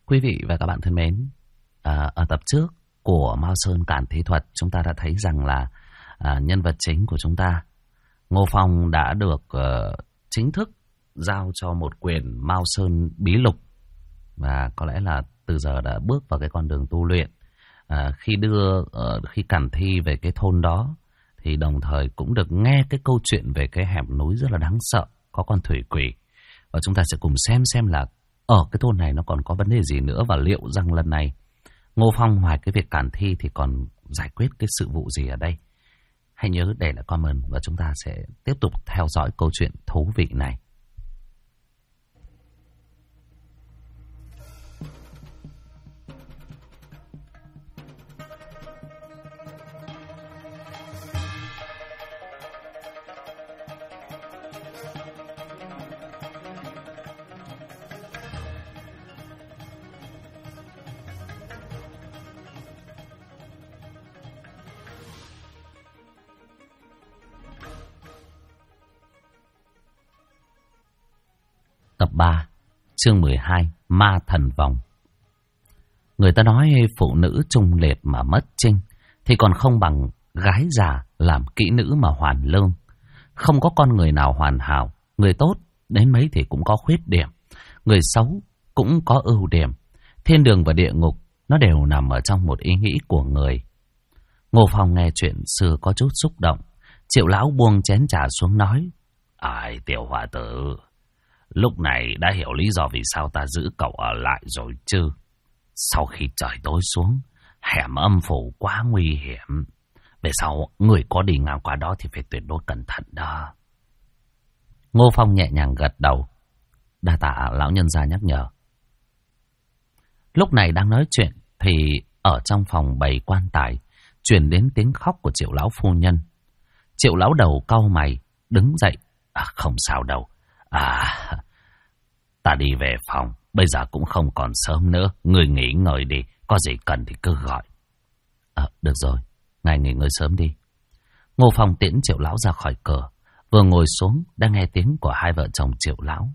Quý vị và các bạn thân mến, ở tập trước của Mao Sơn Cản Thi Thuật, chúng ta đã thấy rằng là nhân vật chính của chúng ta, Ngô Phong, đã được chính thức giao cho một quyền Mao Sơn Bí Lục. Và có lẽ là từ giờ đã bước vào cái con đường tu luyện. Khi Cản Thi về cái thôn đó, thì đồng thời cũng được nghe cái câu chuyện về cái hẻm núi rất là đáng sợ, có con thủy quỷ. Và chúng ta sẽ cùng xem là ở cái thôn này nó còn có vấn đề gì nữa, và liệu rằng lần này Ngô Phong ngoài cái việc Cản Thi thì còn giải quyết cái sự vụ gì ở đây. Hãy nhớ để lại comment và chúng ta sẽ tiếp tục theo dõi câu chuyện thú vị này. Tập 3, chương 12, Ma Thần Vòng. Người ta nói phụ nữ trung liệt mà mất trinh, thì còn không bằng gái già làm kỹ nữ mà hoàn lương. Không có con người nào hoàn hảo, người tốt đến mấy thì cũng có khuyết điểm, người xấu cũng có ưu điểm. Thiên đường và địa ngục nó đều nằm ở trong một ý nghĩ của người. Ngô Phong nghe chuyện xưa có chút xúc động. Triệu lão buông chén trà xuống nói: "Ai, Tiểu hòa tử, lúc này đã hiểu lý do vì sao ta giữ cậu ở lại rồi chứ. Sau khi trời tối xuống, hẻm âm phủ quá nguy hiểm. Về sau, người có đi ngang qua đó thì phải tuyệt đối cẩn thận đó." Ngô Phong nhẹ nhàng gật đầu. Đa tạ lão nhân gia nhắc nhở. Lúc này đang nói chuyện thì ở trong phòng bày quan tài truyền đến tiếng khóc của Triệu lão phu nhân. Triệu lão đầu cau mày đứng dậy. Không sao đâu. Ta đi về phòng, bây giờ cũng không còn sớm nữa, người nghỉ ngơi đi, có gì cần thì cứ gọi. Được rồi, ngài nghỉ ngơi sớm đi. Ngô Phong tiễn Triệu lão ra khỏi cửa, vừa ngồi xuống đã nghe tiếng của hai vợ chồng Triệu lão.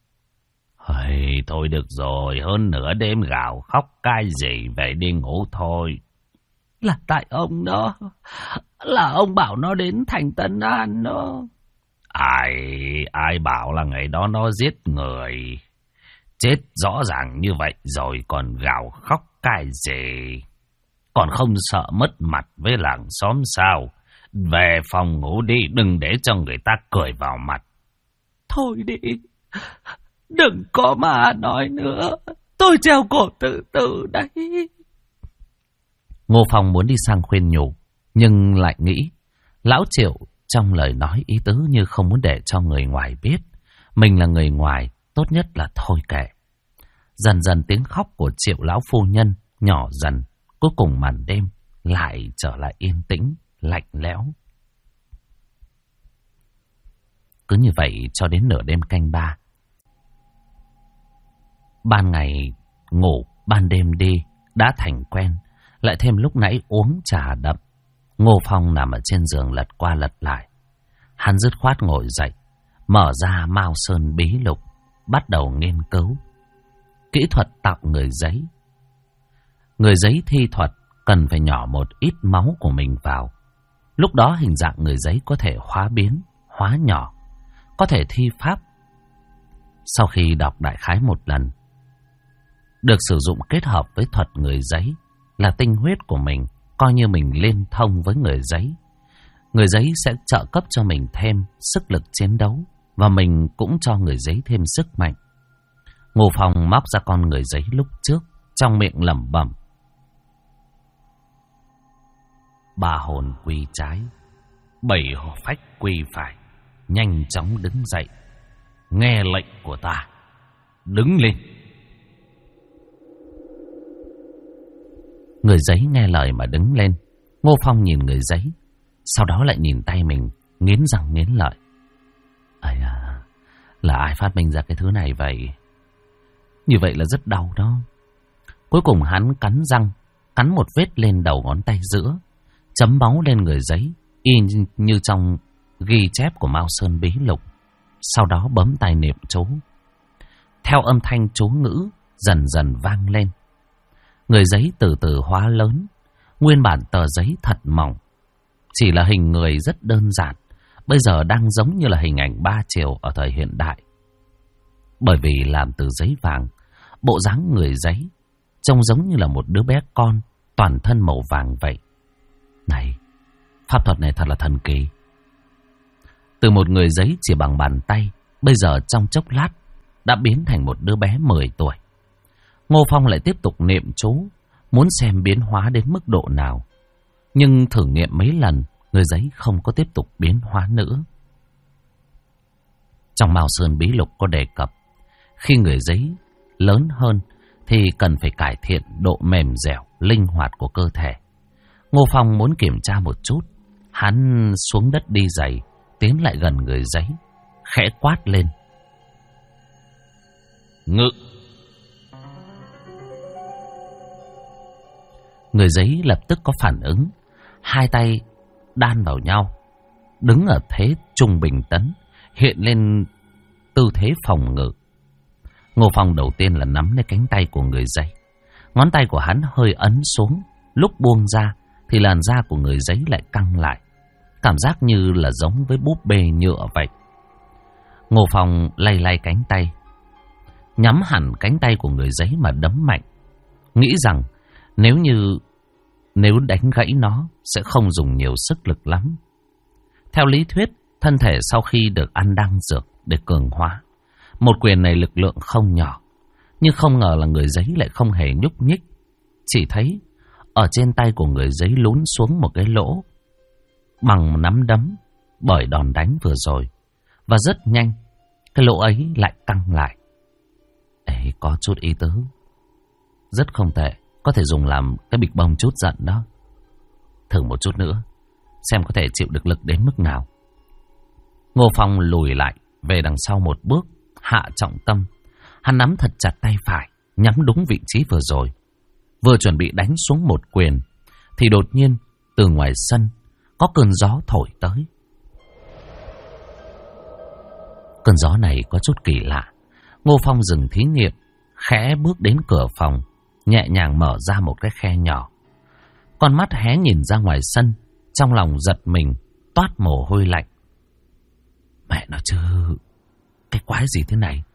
Thôi được rồi, hơn nửa đêm gào khóc cái gì, về đi ngủ thôi. Là tại ông đó, là ông bảo nó đến thành Tân An đó. Ai bảo là ngày đó nó giết người. Chết rõ ràng như vậy rồi còn gào khóc cái gì. Còn không sợ mất mặt với làng xóm sao? Về phòng ngủ đi, đừng để cho người ta cười vào mặt. Thôi đi, đừng có mà nói nữa, tôi treo cổ tự tử đấy. Ngô Phong muốn đi sang khuyên nhủ, nhưng lại nghĩ lão Triệu trong lời nói ý tứ như không muốn để cho người ngoài biết. Mình là người ngoài, tốt nhất là thôi kệ. Dần dần tiếng khóc của Triệu lão phu nhân nhỏ dần. Cuối cùng màn đêm lại trở lại yên tĩnh, lạnh lẽo. Cứ như vậy cho đến nửa đêm canh 3. Ban ngày ngủ, ban đêm đi, đã thành quen. Lại thêm lúc nãy uống trà đậm. Ngô Phong nằm ở trên giường lật qua lật lại. Hắn dứt khoát ngồi dậy, mở ra Mao Sơn Bí Lục, bắt đầu nghiên cứu kỹ thuật tạo người giấy. Người giấy thi thuật cần phải nhỏ một ít máu của mình vào. Lúc đó hình dạng người giấy có thể hóa biến, hóa nhỏ, có thể thi pháp. Sau khi đọc đại khái một lần, được sử dụng kết hợp với thuật người giấy, là tinh huyết của mình, coi như mình liên thông với người giấy. Người giấy sẽ trợ cấp cho mình thêm sức lực chiến đấu, và mình cũng cho người giấy thêm sức mạnh. Ngô Phong móc ra con người giấy lúc trước, trong miệng lẩm bẩm: "Ba hồn quy trái, 7 phách quy phải, nhanh chóng đứng dậy, nghe lệnh của ta, đứng lên." Người giấy nghe lời mà đứng lên. Ngô Phong nhìn người giấy, sau đó lại nhìn tay mình, nghiến răng nghiến lợi. Là ai phát minh ra cái thứ này vậy? Như vậy là rất đau đó. Cuối cùng hắn cắn răng, cắn một vết lên đầu ngón tay giữa, chấm máu lên người giấy, y như trong ghi chép của Mao Sơn Bí Lục. Sau đó bấm tay niệm chú. Theo âm thanh chú ngữ, dần dần vang lên. Người giấy từ từ hóa lớn. Nguyên bản tờ giấy thật mỏng, chỉ là hình người rất đơn giản, bây giờ đang giống như là hình ảnh 3 chiều ở thời hiện đại. Bởi vì làm từ giấy vàng, bộ dáng người giấy trông giống như là một đứa bé con, toàn thân màu vàng vậy. Này, pháp thuật này thật là thần kỳ. Từ một người giấy chỉ bằng bàn tay, bây giờ trong chốc lát đã biến thành một đứa bé 10 tuổi. Ngô Phong lại tiếp tục niệm chú, muốn xem biến hóa đến mức độ nào. Nhưng thử nghiệm mấy lần, người giấy không có tiếp tục biến hóa nữa. Trong Mao Sơn Bí Lục có đề cập, khi người giấy lớn hơn thì cần phải cải thiện độ mềm dẻo, linh hoạt của cơ thể. Ngô Phong muốn kiểm tra một chút, hắn xuống đất đi giày, tiến lại gần người giấy, khẽ quát lên. Ngự! Người giấy lập tức có phản ứng, hai tay đan vào nhau, đứng ở thế trung bình tấn, hiện lên tư thế phòng ngự. Ngô Phong đầu tiên là nắm lấy cánh tay của người giấy. Ngón tay của hắn hơi ấn xuống, lúc buông ra thì làn da của người giấy lại căng lại, cảm giác như là giống với búp bê nhựa vậy. Ngô Phong lay lay cánh tay, nhắm hẳn cánh tay của người giấy mà đấm mạnh, nghĩ rằng nếu đánh gãy nó sẽ không dùng nhiều sức lực lắm. Theo lý thuyết, thân thể sau khi được ăn đan dược để cường hóa, một quyền này lực lượng không nhỏ, nhưng không ngờ là người giấy lại không hề nhúc nhích. Chỉ thấy ở trên tay của người giấy lún xuống một cái lỗ bằng một nắm đấm bởi đòn đánh vừa rồi, và rất nhanh cái lỗ ấy lại căng lại. Ấy, có chút ý tứ, rất không tệ, có thể dùng làm cái bịch bông chút giận đó. Thử một chút nữa, xem có thể chịu được lực đến mức nào. Ngô Phong lùi lại về đằng sau một bước, hạ trọng tâm. Hắn nắm thật chặt tay phải, nhắm đúng vị trí vừa rồi. Vừa chuẩn bị đánh xuống một quyền, thì đột nhiên từ ngoài sân có cơn gió thổi tới. Cơn gió này có chút kỳ lạ. Ngô Phong dừng thí nghiệm, khẽ bước đến cửa phòng, nhẹ nhàng mở ra một cái khe nhỏ. Con mắt hé nhìn ra ngoài sân, trong lòng giật mình, toát mồ hôi lạnh. Mẹ nó chứ, cái quái gì thế này?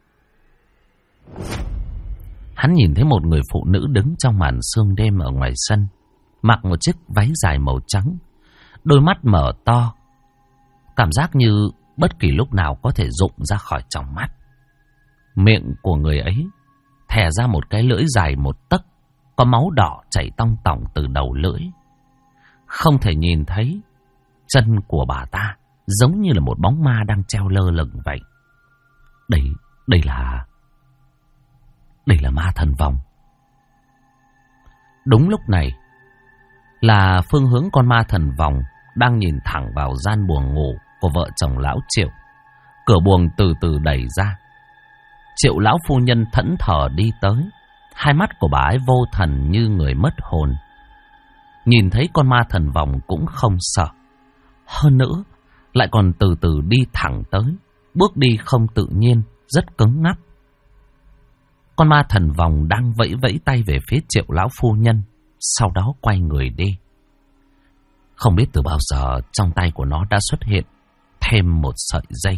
Hắn nhìn thấy một người phụ nữ đứng trong màn sương đêm ở ngoài sân, mặc một chiếc váy dài màu trắng, đôi mắt mở to, cảm giác như bất kỳ lúc nào có thể rụng ra khỏi tròng mắt. Miệng của người ấy thè ra một cái lưỡi dài 1 tấc, có máu đỏ chảy tong tỏng từ đầu lưỡi. Không thể nhìn thấy chân của bà ta, giống như là một bóng ma đang treo lơ lửng vậy. Đây là ma thần vòng. Đúng lúc này là phương hướng con ma thần vòng đang nhìn thẳng vào gian buồng ngủ của vợ chồng lão Triệu. Cửa buồng từ từ đẩy ra. Triệu lão phu nhân thẫn thờ đi tới, hai mắt của bà ấy vô thần như người mất hồn. Nhìn thấy con ma thần vòng cũng không sợ, hơn nữa lại còn từ từ đi thẳng tới, bước đi không tự nhiên, rất cứng ngắc. Con ma thần vòng đang vẫy vẫy tay về phía Triệu lão phu nhân, sau đó quay người đi. Không biết từ bao giờ trong tay của nó đã xuất hiện thêm một sợi dây.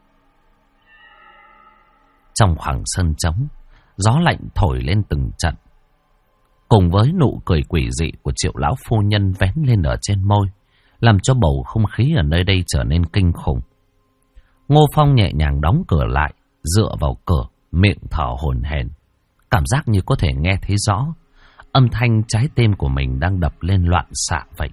Trong khoảng sân trống, gió lạnh thổi lên từng trận, cùng với nụ cười quỷ dị của Triệu lão phu nhân vén lên ở trên môi, làm cho bầu không khí ở nơi đây trở nên kinh khủng. Ngô Phong nhẹ nhàng đóng cửa lại, dựa vào cửa, miệng thở hổn hển, cảm giác như có thể nghe thấy rõ âm thanh trái tim của mình đang đập lên loạn xạ vậy.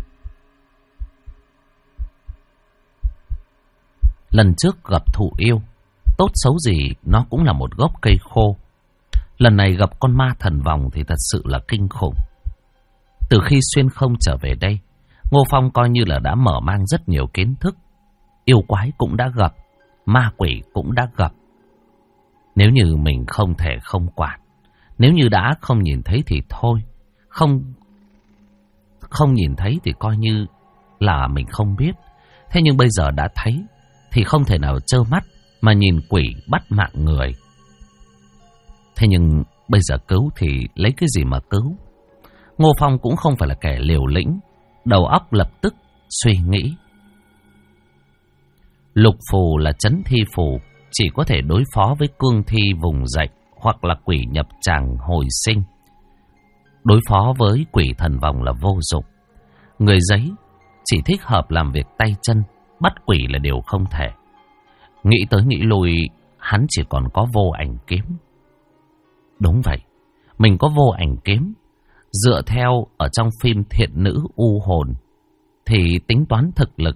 Lần trước gặp thụ yêu, tốt xấu gì nó cũng là một gốc cây khô. Lần này gặp con ma thần vòng thì thật sự là kinh khủng. Từ khi xuyên không trở về đây, Ngô Phong coi như là đã mở mang rất nhiều kiến thức. Yêu quái cũng đã gặp, ma quỷ cũng đã gặp. Nếu như mình không thể không quản, nếu như đã không nhìn thấy thì thôi, không nhìn thấy thì coi như là mình không biết. Thế nhưng bây giờ đã thấy thì không thể nào trơ mắt mà nhìn quỷ bắt mạng người. Thế nhưng bây giờ cứu thì lấy cái gì mà cứu? Ngô Phong cũng không phải là kẻ liều lĩnh, đầu óc lập tức suy nghĩ. Lục phù là trấn thi phù, chỉ có thể đối phó với cương thi vùng dậy hoặc là quỷ nhập tràng hồi sinh. Đối phó với quỷ thần vòng là vô dụng. Người giấy chỉ thích hợp làm việc tay chân, bắt quỷ là điều không thể. Nghĩ tới nghĩ lui, hắn chỉ còn có vô ảnh kiếm. Đúng vậy, mình có vô ảnh kiếm. Dựa theo ở trong phim Thiện Nữ U Hồn thì tính toán thực lực,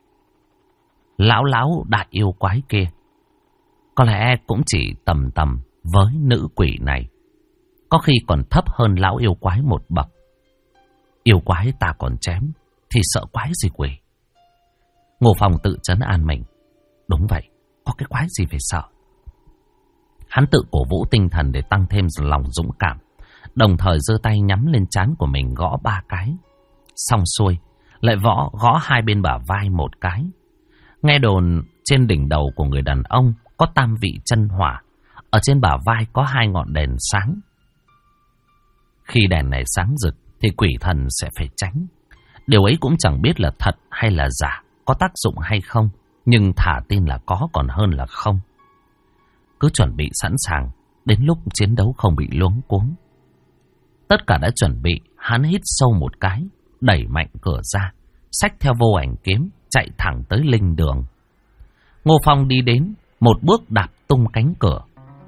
lão đại yêu quái kia có lẽ cũng chỉ tầm với nữ quỷ này, có khi còn thấp hơn lão yêu quái một bậc. Yêu quái ta còn chém thì sợ quái gì quỷ. Ngô Phong tự trấn an mình. Đúng vậy, có cái quái gì phải sợ. Hắn tự cổ vũ tinh thần để tăng thêm lòng dũng cảm, đồng thời giơ tay nhắm lên trán của mình gõ 3 cái. Xong xuôi, lại gõ 2 bên bả vai 1 cái. Nghe đồn trên đỉnh đầu của người đàn ông có tam vị chân hỏa, ở trên bả vai có 2 ngọn đèn sáng. Khi đèn này sáng rực thì quỷ thần sẽ phải tránh. Điều ấy cũng chẳng biết là thật hay là giả, có tác dụng hay không, nhưng thà tin là có còn hơn là không. Cứ chuẩn bị sẵn sàng, đến lúc chiến đấu không bị luống cuống. Tất cả đã chuẩn bị, hắn hít sâu một cái, đẩy mạnh cửa ra, xách theo vô ảnh kiếm, chạy thẳng tới linh đường. Ngô Phong đi đến, một bước đạp tung cánh cửa.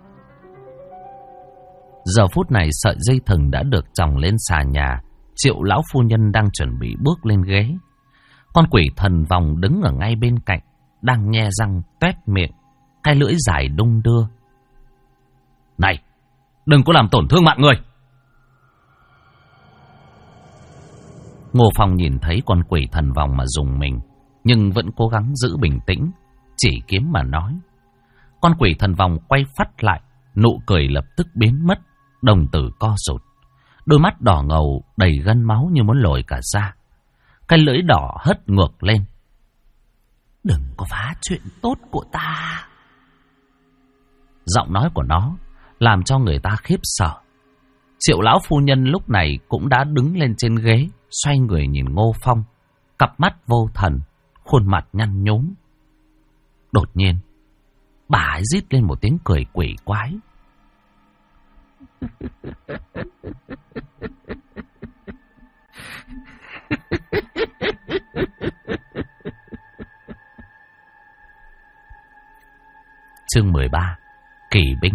Giờ phút này sợi dây thừng đã được chòng lên xà nhà, Triệu lão phu nhân đang chuẩn bị bước lên ghế. Con quỷ thần vòng đứng ở ngay bên cạnh, đang nhe răng toét miệng, cái lưỡi dài đung đưa. Này, đừng có làm tổn thương mạng người. Ngô Phong nhìn thấy con quỷ thần vòng mà dùng mình, nhưng vẫn cố gắng giữ bình tĩnh, chỉ kiếm mà nói. Con quỷ thần vòng quay phắt lại, nụ cười lập tức biến mất, đồng tử co rụt. Đôi mắt đỏ ngầu đầy gân máu như muốn lồi cả ra. Cái lưỡi đỏ hất ngược lên. Đừng có phá chuyện tốt của ta. Giọng nói của nó làm cho người ta khiếp sợ. Triệu lão phu nhân lúc này cũng đã đứng lên trên ghế, xoay người nhìn Ngô Phong, cặp mắt vô thần, khuôn mặt nhăn nhúm. Đột nhiên, bà ấy rít lên một tiếng cười quỷ quái. Chương 13: Kỳ binh.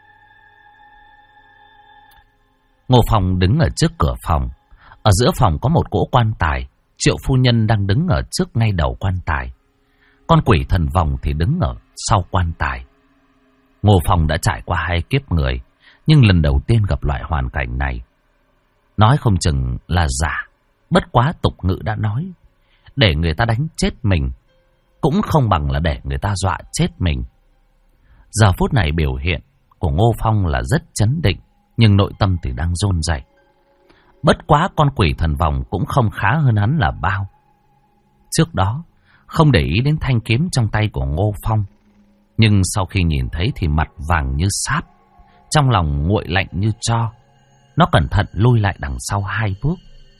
Ngô Phong đứng ở trước cửa phòng. Ở giữa phòng có một cỗ quan tài. Triệu phu nhân đang đứng ở trước ngay đầu quan tài. Con quỷ thần vòng thì đứng ở sau quan tài. Ngô Phong đã trải qua 2 kiếp người, nhưng lần đầu tiên gặp loại hoàn cảnh này. Nói không chừng là giả, bất quá tục ngữ đã nói, để người ta đánh chết mình cũng không bằng là để người ta dọa chết mình. Giờ phút này biểu hiện của Ngô Phong là rất trấn định, nhưng nội tâm thì đang run rẩy. Bất quá con quỷ thần vòng cũng không khá hơn hắn là bao. Trước đó không để ý đến thanh kiếm trong tay của Ngô Phong, nhưng sau khi nhìn thấy thì mặt vàng như sáp, trong lòng nguội lạnh như tro. Nó cẩn thận lui lại đằng sau 2 bước.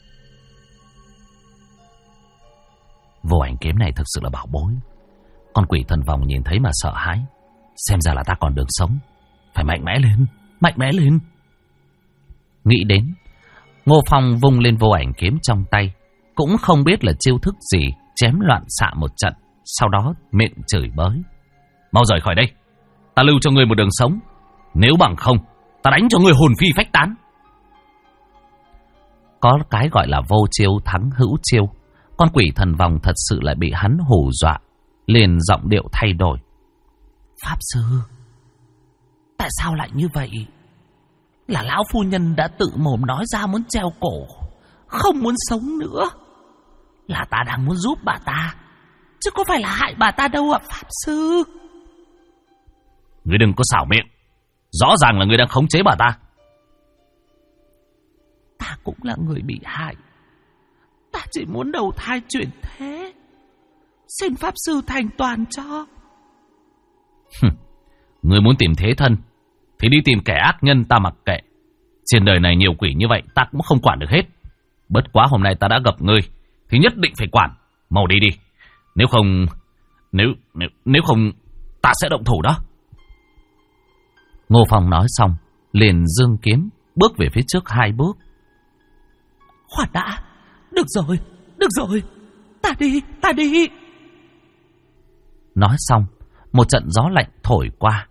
Vô ảnh kiếm này thực sự là bảo bối. Con quỷ thần vòng nhìn thấy mà sợ hãi. Xem ra là ta còn đường sống. Phải mạnh mẽ lên, mạnh mẽ lên. Nghĩ đến, Ngô Phong vung lên vô ảnh kiếm trong tay, cũng không biết là chiêu thức gì, chém loạn xạ một trận, sau đó miệng chửi bới. Mau rời khỏi đây, ta lưu cho ngươi một đường sống. Nếu bằng không, ta đánh cho ngươi hồn phi phách tán. Có cái gọi là vô chiêu thắng hữu chiêu. Con quỷ thần vòng thật sự lại bị hắn hù dọa, liền giọng điệu thay đổi. Pháp sư, tại sao lại như vậy? Là lão phu nhân đã tự mồm nói ra muốn treo cổ, không muốn sống nữa. Là ta đang muốn giúp bà ta, chứ có phải là hại bà ta đâu ạ Pháp sư. Ngươi đừng có xảo miệng, rõ ràng là ngươi đang khống chế bà ta. Ta cũng là người bị hại. Ta chỉ muốn đầu thai chuyển thế, xin Pháp sư thành toàn cho. Ngươi muốn tìm thế thân thì đi tìm kẻ ác nhân ta mặc kệ. Trên đời này nhiều quỷ như vậy ta cũng không quản được hết. Bất quá hôm nay ta đã gặp ngươi thì nhất định phải quản. Mau đi đi. Nếu không ta sẽ động thủ đó. Ngô Phong nói xong liền giương kiếm bước về phía trước 2 bước. Khoan đã. Được rồi. Ta đi. Nói xong, một trận gió lạnh thổi qua.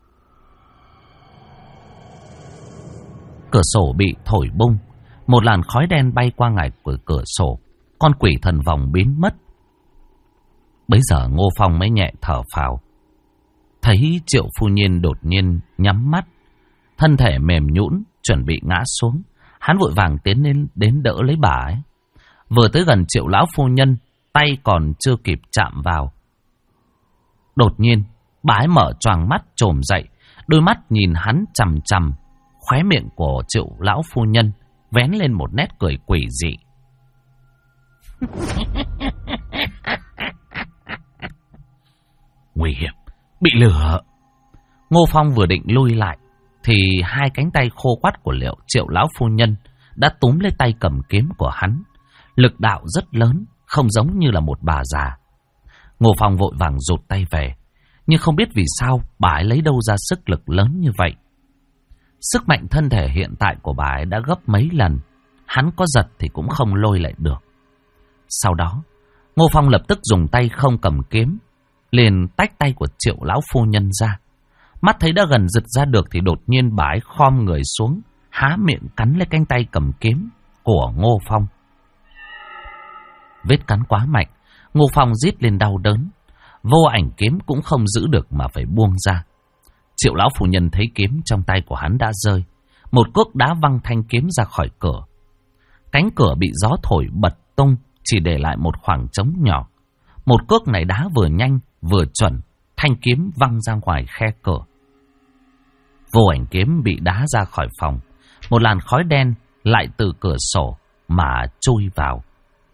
Cửa sổ bị thổi bung, một làn khói đen bay qua ngoài cửa sổ. Con quỷ thần vòng biến mất. Bấy giờ Ngô Phong mới nhẹ thở phào. Thấy Triệu phu nhân đột nhiên nhắm mắt, thân thể mềm nhũn chuẩn bị ngã xuống. Hắn vội vàng tiến đến đỡ lấy bà ấy. Vừa tới gần Triệu lão phu nhân, tay còn chưa kịp chạm vào, đột nhiên bà ấy mở choàng mắt trồm dậy, đôi mắt nhìn hắn chằm chằm. Khóe miệng của Triệu lão phu nhân vén lên một nét cười quỷ dị. Nguy hiểm, bị lừa. Ngô Phong vừa định lui lại thì 2 cánh tay khô quắt của Triệu lão phu nhân đã túm lấy tay cầm kiếm của hắn. Lực đạo rất lớn, không giống như là một bà già. Ngô Phong vội vàng rụt tay về, nhưng không biết vì sao bà ấy lấy đâu ra sức lực lớn như vậy. Sức mạnh thân thể hiện tại của bà ấy đã gấp mấy lần, hắn có giật thì cũng không lôi lại được. Sau đó, Ngô Phong lập tức dùng tay không cầm kiếm, liền tách tay của Triệu lão phu nhân ra. Mắt thấy đã gần giật ra được thì đột nhiên bà ấy khom người xuống, há miệng cắn lấy cánh tay cầm kiếm của Ngô Phong. Vết cắn quá mạnh, Ngô Phong rít lên đau đớn. Vô ảnh kiếm cũng không giữ được mà phải buông ra. Triệu lão phu nhân thấy kiếm trong tay của hắn đã rơi, một cước đá văng thanh kiếm ra khỏi cửa. Cánh cửa bị gió thổi bật tung, chỉ để lại một khoảng trống nhỏ. Một cước này đá vừa nhanh vừa chuẩn, thanh kiếm văng ra ngoài khe cửa. Vô ảnh kiếm bị đá ra khỏi phòng, một làn khói đen lại từ cửa sổ mà chui vào.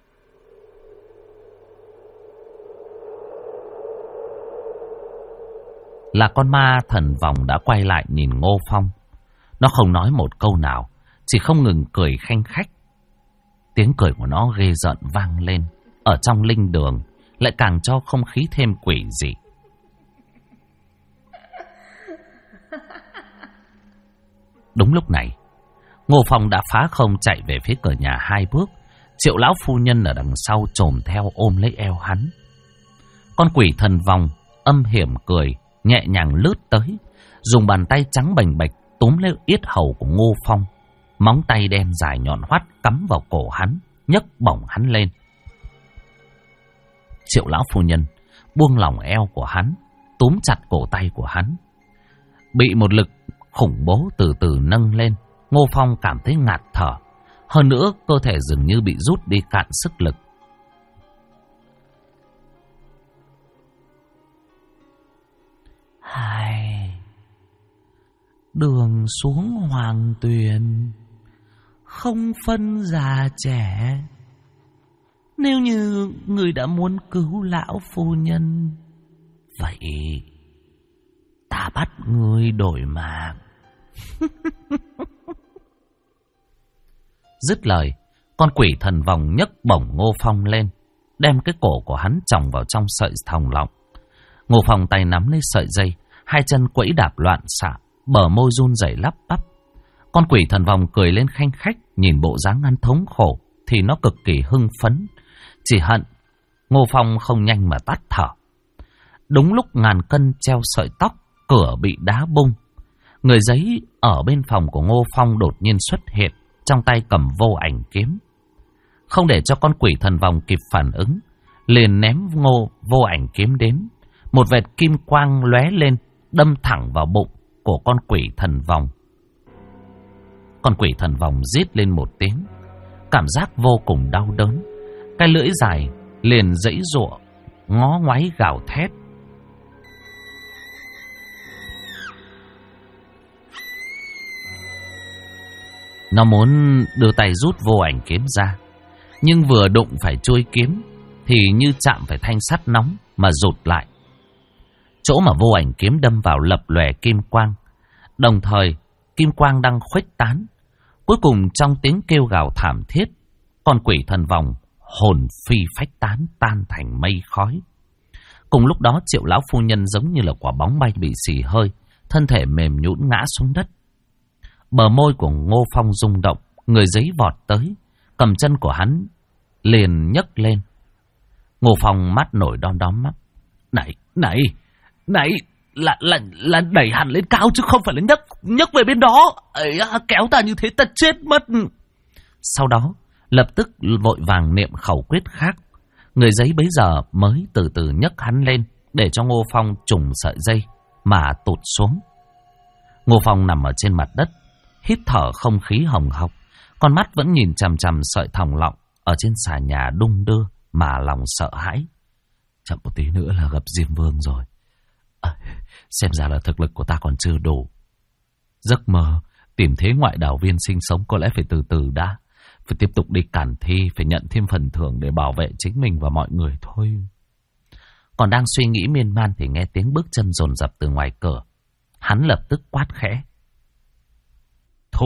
Là con ma thần vòng đã quay lại nhìn Ngô Phong. Nó không nói một câu nào, chỉ không ngừng cười khanh khách. Tiếng cười của nó ghê rợn vang lên, ở trong linh đường lại càng cho không khí thêm quỷ dị. Đúng lúc này, Ngô Phong đã phá không chạy về phía cửa nhà 2 bước. Triệu lão phu nhân ở đằng sau chồm theo ôm lấy eo hắn. Con quỷ thần vòng âm hiểm cười, nhẹ nhàng lướt tới, dùng bàn tay trắng bềnh bạch túm lấy yết hầu của Ngô Phong. Móng tay đen dài nhọn hoắt cắm vào cổ hắn, nhấc bổng hắn lên. Triệu lão phu nhân buông lỏng eo của hắn, túm chặt cổ tay của hắn. Bị một lực khủng bố từ từ nâng lên, Ngô Phong cảm thấy ngạt thở. Hơn nữa, cơ thể dường như bị rút đi cạn sức lực. Đường xuống Hoàng Tuyền không phân già trẻ. Nếu như người đã muốn cứu lão phu nhân, vậy ta bắt người đổi mạng. Dứt lời, con quỷ thần vòng nhấc bổng Ngô Phong lên, đem cái cổ của hắn chồng vào trong sợi thòng lọng. Ngô Phong tay nắm lấy sợi dây, 2 chân quẫy đạp loạn xạ, bờ môi run rẩy lắp bắp. Con quỷ thần vòng cười lên khanh khách, nhìn bộ dáng hắn thống khổ thì nó cực kỳ hưng phấn. Chỉ hận Ngô Phong không nhanh mà tắt thở. Đúng lúc ngàn cân treo sợi tóc, cửa bị đá bung. Người giấy ở bên phòng của Ngô Phong đột nhiên xuất hiện, trong tay cầm vô ảnh kiếm. Không để cho con quỷ thần vòng kịp phản ứng, liền ném vô ảnh kiếm đến. Một vệt kim quang lóe lên, đâm thẳng vào bụng của con quỷ thần vòng. Con quỷ thần vòng rít lên một tiếng, cảm giác vô cùng đau đớn. Cái lưỡi dài liền giãy giụa, ngó ngoáy gào thét. Nó muốn đưa tay rút vô ảnh kiếm ra, nhưng vừa đụng phải chuôi kiếm thì như chạm phải thanh sắt nóng mà rụt lại. Chỗ mà vô ảnh kiếm đâm vào lập lòe kim quang, Đồng thời, kim quang đang khuếch tán. Cuối cùng trong tiếng kêu gào thảm thiết, con quỷ thần vòng hồn phi phách tán, tan thành mây khói. Cùng lúc đó Triệu lão phu nhân giống như là quả bóng bay bị xì hơi, thân thể mềm nhũn ngã xuống đất. Bờ môi của Ngô Phong rung động, người giấy vọt tới, cầm chân của hắn liền nhấc lên. Ngô Phong mắt nổi đom đóm mắt. Này, là đẩy hắn lên cao chứ không phải là nhấc về bên đó. Ấy, kéo ta như thế ta chết mất. Sau đó lập tức vội vàng niệm khẩu quyết khác. Người giấy bấy giờ mới từ từ nhấc hắn lên, để cho Ngô Phong trùng sợi dây mà tụt xuống. Ngô Phong nằm ở trên mặt đất, hít thở không khí hồng hộc, con mắt vẫn nhìn chằm chằm sợi thòng lọng ở trên xà nhà đung đưa mà lòng sợ hãi. Chậm một tí nữa là gặp Diêm Vương rồi. Xem ra là thực lực của ta còn chưa đủ. Giấc mơ tìm thế ngoại đảo viên sinh sống có lẽ phải từ từ đã. Phải tiếp tục đi cản thi, phải nhận thêm phần thưởng để bảo vệ chính mình và mọi người thôi. Còn đang suy nghĩ miên man thì nghe tiếng bước chân dồn dập từ ngoài cửa. Hắn lập tức quát khẽ. Thu!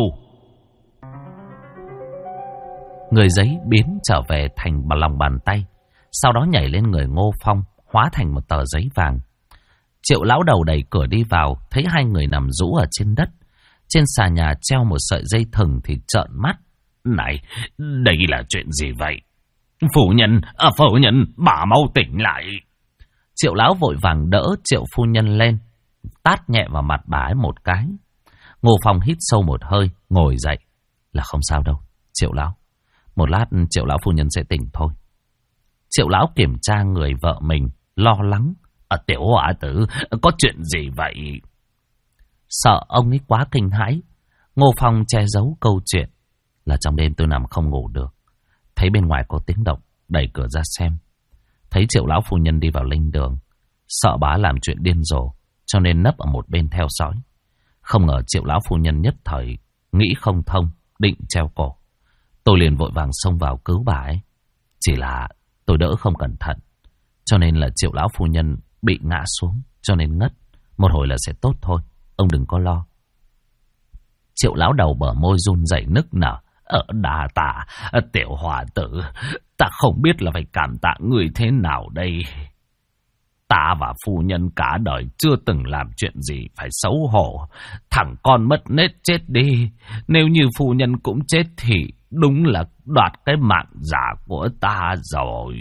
Người giấy biến trở về thành lòng bàn tay, sau đó nhảy lên người Ngô Phong, hóa thành một tờ giấy vàng. Triệu lão đầu đẩy cửa đi vào, thấy hai người nằm rũ ở trên đất. Trên xà nhà treo một sợi dây thừng thì trợn mắt. Này, đây là chuyện gì vậy? Phu nhân, bà mau tỉnh lại. Triệu lão vội vàng đỡ Triệu phu nhân lên, tát nhẹ vào mặt bà ấy một cái. Ngô Phong hít sâu một hơi, ngồi dậy. Là không sao đâu, Triệu lão. Một lát Triệu lão phu nhân sẽ tỉnh thôi. Triệu lão kiểm tra người vợ mình, lo lắng. Tiểu hỏa tử, có chuyện gì vậy? Sợ ông ấy quá kinh hãi, Ngô Phong che giấu câu chuyện. Là trong đêm tôi nằm không ngủ được, thấy bên ngoài có tiếng động, đẩy cửa ra xem. Thấy Triệu lão phu nhân đi vào linh đường, sợ bà làm chuyện điên rồ, cho nên nấp ở một bên theo dõi. Không ngờ Triệu lão phu nhân nhất thời nghĩ không thông, định treo cổ. Tôi liền vội vàng xông vào cứu bà ấy. Chỉ là tôi đỡ không cẩn thận, cho nên là Triệu lão phu nhân bị ngã xuống, cho nên ngất. Một hồi là sẽ tốt thôi, ông đừng có lo. Triệu lão đầu bờ môi run rẩy nức nở. Đà tạ, tiểu hòa tử, ta không biết là phải cảm tạ người thế nào đây. Ta và phu nhân cả đời chưa từng làm chuyện gì phải xấu hổ. Thằng con mất nết chết đi, nếu như phu nhân cũng chết thì đúng là đoạt cái mạng giả của ta rồi.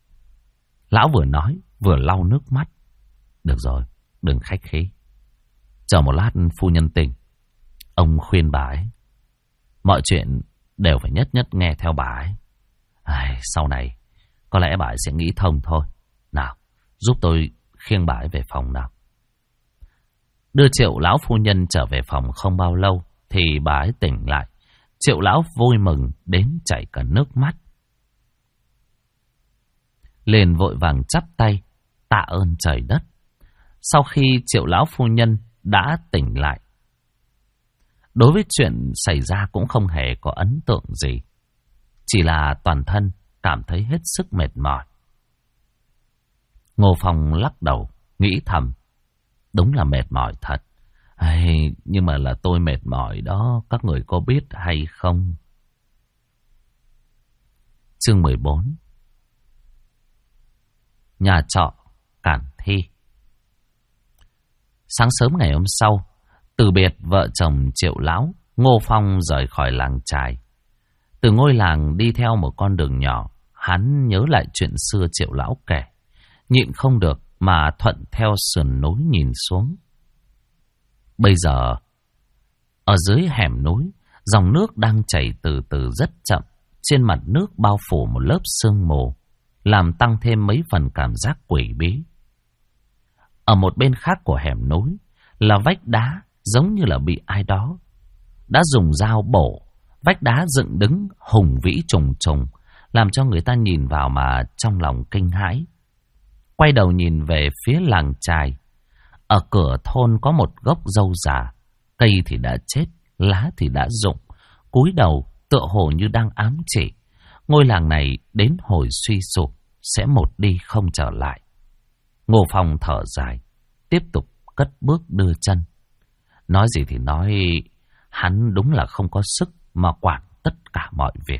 Lão vừa nói vừa lau nước mắt. Được rồi, đừng khách khí. Chờ một lát phu nhân tỉnh, ông khuyên bà ấy. Mọi chuyện đều phải nhất nhất nghe theo bà ấy. Sau này có lẽ bà ấy sẽ nghĩ thông thôi. Nào, giúp tôi khiêng bà ấy về phòng nào. Đưa Triệu lão phu nhân trở về phòng không bao lâu thì bà ấy tỉnh lại. Triệu lão vui mừng đến chảy cả nước mắt, liền vội vàng chắp tay tạ ơn trời đất. Sau khi Triệu lão phu nhân đã tỉnh lại, đối với chuyện xảy ra cũng không hề có ấn tượng gì, chỉ là toàn thân cảm thấy hết sức mệt mỏi. Ngô Phong lắc đầu, nghĩ thầm, đúng là mệt mỏi thật. Nhưng mà là tôi mệt mỏi đó, các người có biết hay không? Chương 14. Nhà trọ Cản Thi. Sáng sớm ngày hôm sau, từ biệt vợ chồng Triệu lão, Ngô Phong rời khỏi làng chài. Từ ngôi làng đi theo một con đường nhỏ, hắn nhớ lại chuyện xưa Triệu lão kể, nhịn không được mà thuận theo sườn núi nhìn xuống. Bây giờ, ở dưới hẻm núi, dòng nước đang chảy từ từ rất chậm. Trên mặt nước bao phủ một lớp sương mù, làm tăng thêm mấy phần cảm giác quỷ bí. Ở một bên khác của hẻm núi là vách đá giống như là bị ai đó đã dùng dao bổ. Vách đá dựng đứng hùng vĩ trùng trùng, làm cho người ta nhìn vào mà trong lòng kinh hãi. Quay đầu nhìn về phía làng chài. Ở cửa thôn có một gốc dâu già, cây thì đã chết, lá thì đã rụng, cúi đầu tựa hồ như đang ám chỉ ngôi làng này đến hồi suy sụp sẽ một đi không trở lại. Ngô Phong thở dài, tiếp tục cất bước đưa chân. Nói gì thì nói, hắn đúng là không có sức mà quản tất cả mọi việc.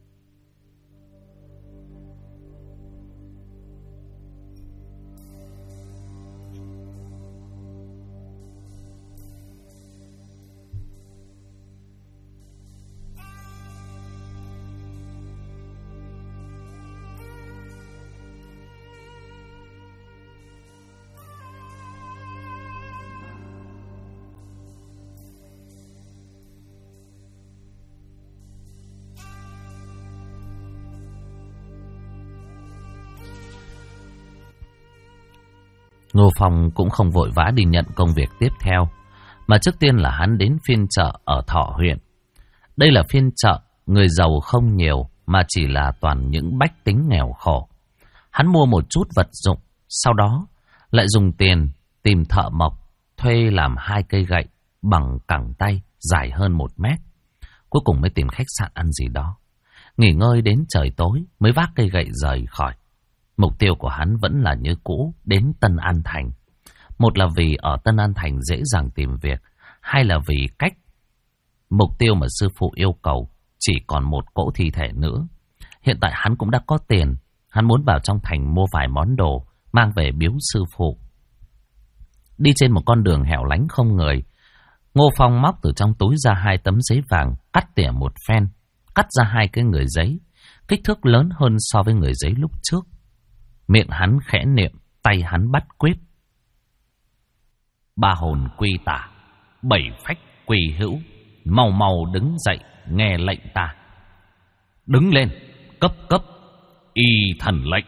Ngô Phong cũng không vội vã đi nhận công việc tiếp theo, mà trước tiên là hắn đến phiên chợ ở Thọ huyện. Đây là phiên chợ, người giàu không nhiều, mà chỉ là toàn những bách tính nghèo khổ. Hắn mua một chút vật dụng, sau đó lại dùng tiền tìm thợ mộc, thuê làm 2 cây gậy bằng cẳng tay dài hơn 1 mét. Cuối cùng mới tìm khách sạn ăn gì đó. Nghỉ ngơi đến trời tối mới vác cây gậy rời khỏi. Mục tiêu của hắn vẫn là như cũ, đến Tân An Thành. Một là vì ở Tân An Thành dễ dàng tìm việc, hai là vì cách mục tiêu mà sư phụ yêu cầu chỉ còn một cỗ thi thể nữa. Hiện tại hắn cũng đã có tiền, hắn muốn vào trong thành mua vài món đồ mang về biếu sư phụ. Đi trên một con đường hẻo lánh không người, Ngô Phong móc từ trong túi ra 2 tấm giấy vàng, cắt tỉa một phen, cắt ra 2 cái người giấy, kích thước lớn hơn so với người giấy lúc trước. Miệng hắn khẽ niệm, tay hắn bắt quyết. 3 hồn quy tả, 7 phách quy hữu, mau mau đứng dậy nghe lệnh ta. Đứng lên, cấp cấp, y thần lệnh.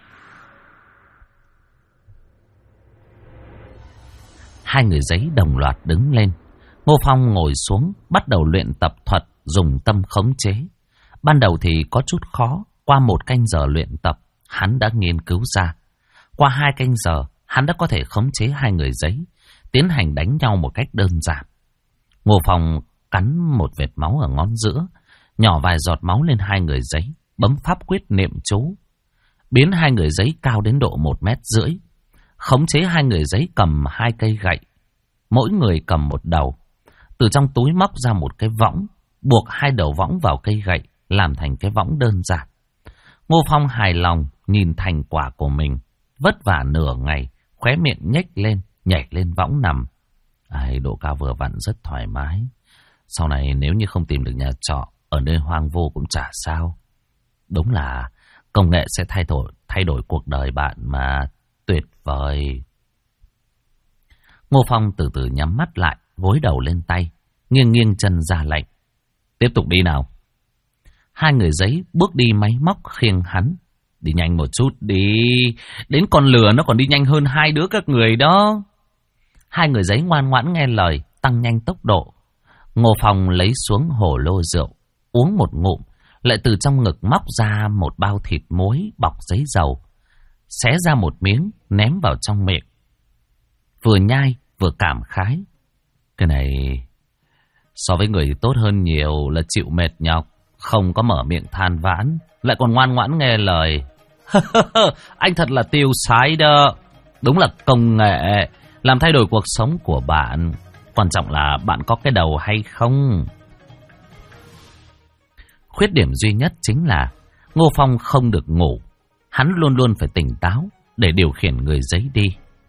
Hai người giấy đồng loạt đứng lên. Ngô Phong ngồi xuống, bắt đầu luyện tập thuật dùng tâm khống chế. Ban đầu thì có chút khó, qua 1 canh giờ luyện tập, hắn đã nghiên cứu ra. Qua 2 canh giờ, hắn đã có thể khống chế 2 người giấy, tiến hành đánh nhau một cách đơn giản. Ngô Phong cắn một vệt máu ở ngón giữa, nhỏ vài giọt máu lên 2 người giấy, bấm pháp quyết niệm chú, biến 2 người giấy cao đến độ 1,5 mét. Khống chế 2 người giấy cầm 2 cây gậy, mỗi người cầm một đầu. Từ trong túi móc ra một cái võng, buộc 2 đầu võng vào cây gậy, làm thành cái võng đơn giản. Ngô Phong hài lòng nhìn thành quả của mình, vất vả nửa ngày, khóe miệng nhếch lên, nhảy lên võng nằm. Độ cao vừa vặn rất thoải mái. Sau này nếu như không tìm được nhà trọ ở nơi hoang vu cũng chả sao. Đúng là công nghệ sẽ thay đổi cuộc đời bạn mà. Tuyệt vời. Ngô Phong từ từ nhắm mắt lại, gối đầu lên tay, nghiêng nghiêng chân ra lệnh. Tiếp tục đi nào. 2 người giấy bước đi máy móc khiêng hắn. Đi nhanh một chút đi. Đến con lừa nó còn đi nhanh hơn 2 đứa các người đó. 2 người giấy ngoan ngoãn nghe lời, tăng nhanh tốc độ. Ngô Phong lấy xuống hồ lô rượu, uống một ngụm, lại từ trong ngực móc ra một bao thịt muối bọc giấy dầu, xé ra một miếng, ném vào trong miệng. Vừa nhai, vừa cảm khái. Cái này, so với người thì tốt hơn nhiều, là chịu mệt nhọc, không có mở miệng than vãn, lại còn ngoan ngoãn nghe lời. Anh thật là tiêu sái đó. Đúng là công nghệ, làm thay đổi cuộc sống của bạn. Quan trọng là bạn có cái đầu hay không. Khuyết điểm duy nhất chính là Ngô Phong không được ngủ. Hắn luôn luôn phải tỉnh táo để điều khiển người giấy đi.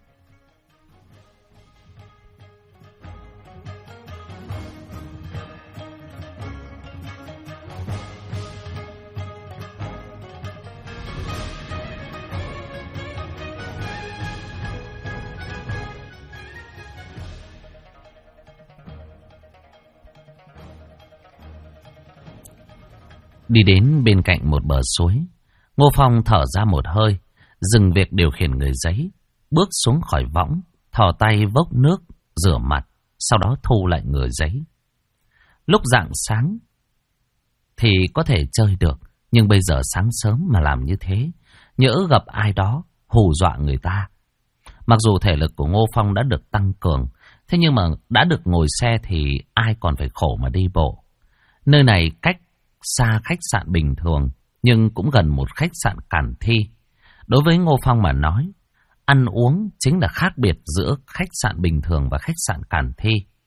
Đi đến bên cạnh một bờ suối, Ngô Phong thở ra một hơi, dừng việc điều khiển người giấy, bước xuống khỏi võng, thò tay vốc nước, rửa mặt, sau đó thu lại người giấy. Lúc rạng sáng thì có thể chơi được, nhưng bây giờ sáng sớm mà làm như thế, nhỡ gặp ai đó hù dọa người ta. Mặc dù thể lực của Ngô Phong đã được tăng cường, thế nhưng mà đã được ngồi xe thì ai còn phải khổ mà đi bộ. Nơi này cách xa khách sạn bình thường, nhưng cũng gần một khách sạn Càn Thi. Đối với Ngô Phong mà nói, ăn uống chính là khác biệt giữa khách sạn bình thường và khách sạn Càn Thi.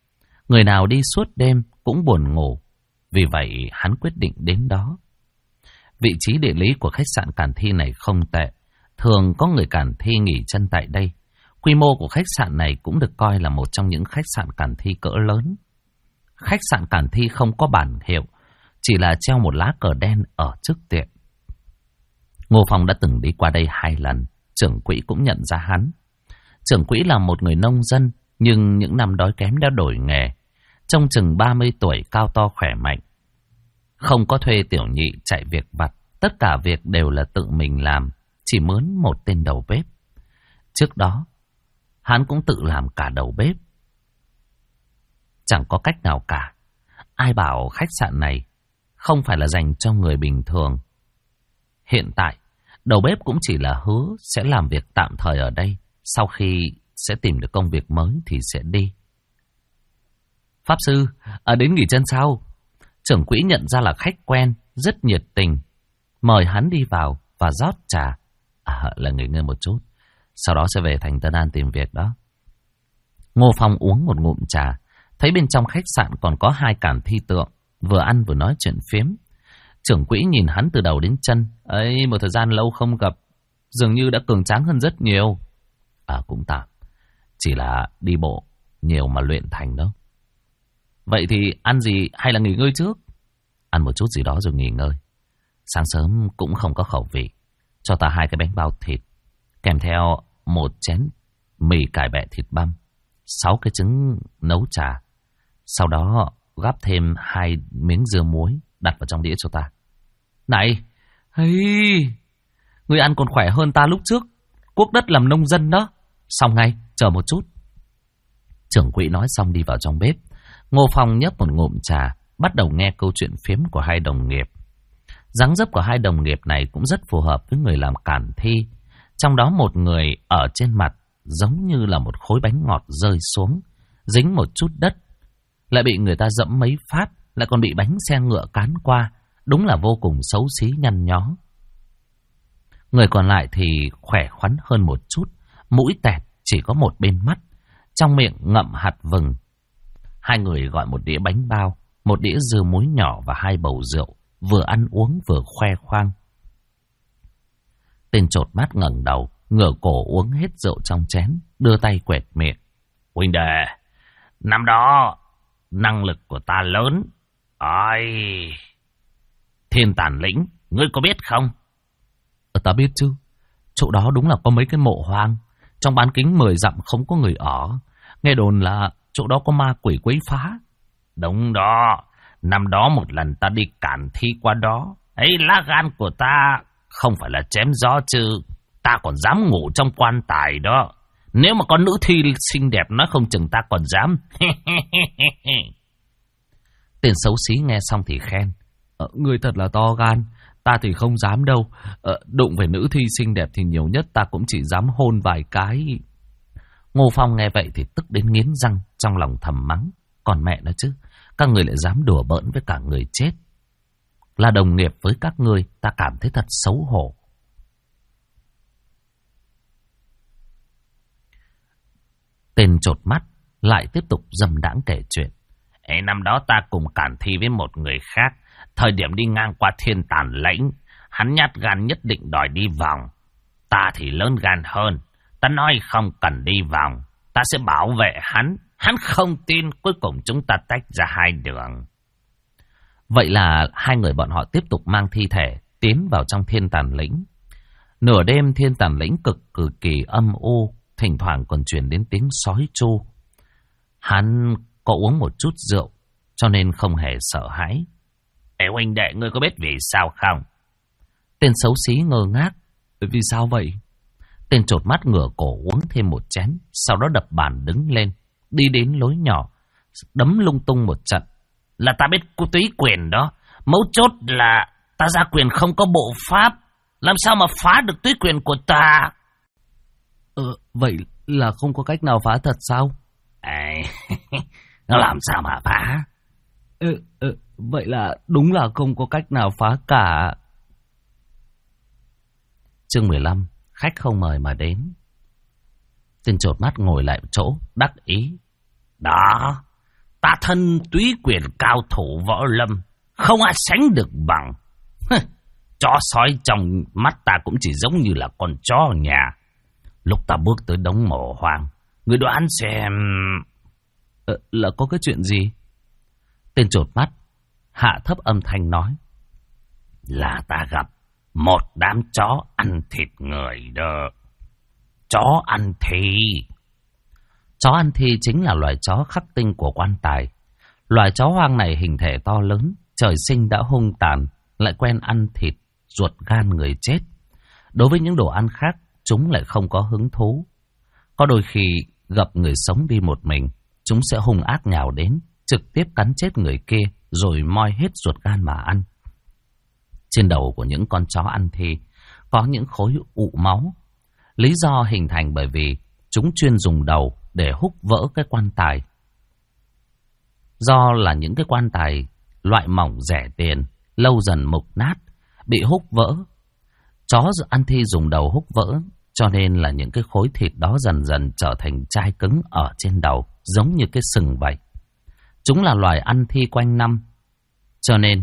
Người nào đi suốt đêm cũng buồn ngủ. Vì vậy hắn quyết định đến đó. Vị trí địa lý của khách sạn Cản Thi này không tệ. Thường có người Cản Thi nghỉ chân tại đây. Quy mô của khách sạn này cũng được coi là một trong những khách sạn Cản Thi cỡ lớn. Khách sạn Cản Thi không có bản hiệu, chỉ là treo một lá cờ đen ở trước tiệm. Ngô Phong đã từng đi qua đây 2 lần, trưởng quỹ cũng nhận ra hắn. Trưởng quỹ là một người nông dân, nhưng những năm đói kém đã đổi nghề. Trông chừng 30 tuổi, cao to khỏe mạnh. Không có thuê tiểu nhị chạy việc vặt, tất cả việc đều là tự mình làm, chỉ mướn một tên đầu bếp. Trước đó, hắn cũng tự làm cả đầu bếp. Chẳng có cách nào cả. Ai bảo khách sạn này không phải là dành cho người bình thường. Hiện tại, đầu bếp cũng chỉ là hứa sẽ làm việc tạm thời ở đây. Sau khi sẽ tìm được công việc mới thì sẽ đi. Pháp sư, đến nghỉ chân sao? Trưởng quỹ nhận ra là khách quen, rất nhiệt tình. Mời hắn đi vào và rót trà. Là nghỉ ngơi một chút. Sau đó sẽ về thành Tân An tìm việc đó. Ngô Phong uống một ngụm trà. Thấy bên trong khách sạn còn có 2 Cản Thi tượng. Vừa ăn vừa nói chuyện phiếm. Trưởng quỹ nhìn hắn từ đầu đến chân. Ấy, một thời gian lâu không gặp, dường như đã cường tráng hơn rất nhiều. Cũng tạm. Chỉ là đi bộ nhiều mà luyện thành đó. Vậy thì ăn gì hay là nghỉ ngơi trước? Ăn một chút gì đó rồi nghỉ ngơi. Sáng sớm cũng không có khẩu vị. Cho ta 2 cái bánh bao thịt, kèm theo 1 chén mì cải bẹ thịt băm, 6 cái trứng nấu trà. Sau đó gắp thêm 2 miếng dưa muối đặt vào trong đĩa cho ta. Này, người ăn còn khỏe hơn ta lúc trước. Cuốc đất làm nông dân đó. Xong ngay, chờ một chút. Trưởng quỹ nói xong đi vào trong bếp. Ngô Phong nhấp một ngụm trà, bắt đầu nghe câu chuyện phiếm của 2 đồng nghiệp. Dáng dấp của 2 đồng nghiệp này cũng rất phù hợp với người làm Cản Thi. Trong đó một người ở trên mặt giống như là một khối bánh ngọt rơi xuống, dính một chút đất, lại bị người ta dẫm mấy phát, lại còn bị bánh xe ngựa cán qua. Đúng là vô cùng xấu xí nhăn nhó. Người còn lại thì khỏe khoắn hơn một chút, mũi tẹt, chỉ có một bên mắt, trong miệng ngậm hạt vừng. 2 người gọi một đĩa bánh bao, một đĩa dưa muối nhỏ và 2 bầu rượu, vừa ăn uống vừa khoe khoang. Tên chột mắt ngẩng đầu, ngửa cổ uống hết rượu trong chén, đưa tay quẹt miệng. Huynh đệ, năm đó năng lực của ta lớn. Thiên Tàn Lĩnh, ngươi có biết không? Ta biết chứ. Chỗ đó đúng là có mấy cái mộ hoang, trong bán kính 10 dặm không có người ở. Nghe đồn là chỗ đó có ma quỷ quấy phá. Đúng đó. Năm đó một lần ta đi Cản Thi qua đó. Ấy, lá gan của ta không phải là chém gió chứ. Ta còn dám ngủ trong quan tài đó. Nếu mà con nữ thi xinh đẹp nói không chừng ta còn dám. Tên xấu xí nghe xong thì khen. Người thật là to gan. Ta thì không dám đâu. Đụng về nữ thi xinh đẹp thì nhiều nhất ta cũng chỉ dám hôn vài cái. Ngô Phong nghe vậy thì tức đến nghiến răng, trong lòng thầm mắng. Còn mẹ nó chứ, các người lại dám đùa bỡn với cả người chết. Là đồng nghiệp với các ngươi, ta cảm thấy thật xấu hổ. Tên chột mắt lại tiếp tục dầm đãng kể chuyện. Năm đó ta cùng Cản Thi với một người khác. Thời điểm đi ngang qua Thiên Tàn Lĩnh, hắn nhát gan nhất định đòi đi vòng. Ta thì lớn gan hơn. Ta nói không cần đi vòng, ta sẽ bảo vệ hắn. Hắn không tin, cuối cùng chúng ta tách ra 2 đường. Vậy là 2 người bọn họ tiếp tục mang thi thể tiến vào trong Thiên Tàn Lĩnh. Nửa đêm Thiên Tàn Lĩnh cực kỳ âm u, thỉnh thoảng còn truyền đến tiếng sói tru. Hắn có uống một chút rượu, cho nên không hề sợ hãi. Huynh đệ, ngươi có biết vì sao không? Tên xấu xí ngơ ngác. Vì sao vậy? Tên chột mắt ngửa cổ uống thêm một chén, sau đó đập bàn đứng lên, đi đến lối nhỏ, đấm lung tung một trận. Là ta biết cô túy quyền đó. Mấu chốt là ta ra quyền không có bộ pháp. Làm sao mà phá được túy quyền của ta? Vậy là không có cách nào phá thật sao? Nó làm sao mà phá? Vậy là đúng là không có cách nào phá cả. Chương 15. Khách không mời mà đến. Tên chột mắt ngồi lại chỗ, đắc ý. Đó, Ta thân túy quyền cao thủ võ lâm, không ai sánh được bằng. Chó sói trong mắt ta cũng chỉ giống như là con chó ở nhà. Lúc ta bước tới đống mồ hoang, người đoán xem... Là có cái chuyện gì? Tên chột mắt hạ thấp âm thanh nói. Là ta gặp một đám chó ăn thịt người đó. Chó ăn thi. Chó ăn thi chính là loài chó khắc tinh của quan tài. Loài chó hoang này hình thể to lớn, trời sinh đã hung tàn, lại quen ăn thịt, ruột gan người chết. Đối với những đồ ăn khác, chúng lại không có hứng thú. Có đôi khi gặp người sống đi một mình, chúng sẽ hung ác nhào đến, trực tiếp cắn chết người kia, rồi moi hết ruột gan mà ăn. Trên đầu của những con chó ăn thi có những khối ụ máu. Lý do hình thành bởi vì chúng chuyên dùng đầu để húc vỡ cái quan tài. Do là những cái quan tài loại mỏng rẻ tiền, lâu dần mục nát, bị húc vỡ. Chó ăn thi dùng đầu húc vỡ, cho nên là những cái khối thịt đó dần dần trở thành chai cứng ở trên đầu, giống như cái sừng vậy. Chúng là loài ăn thi quanh năm, cho nên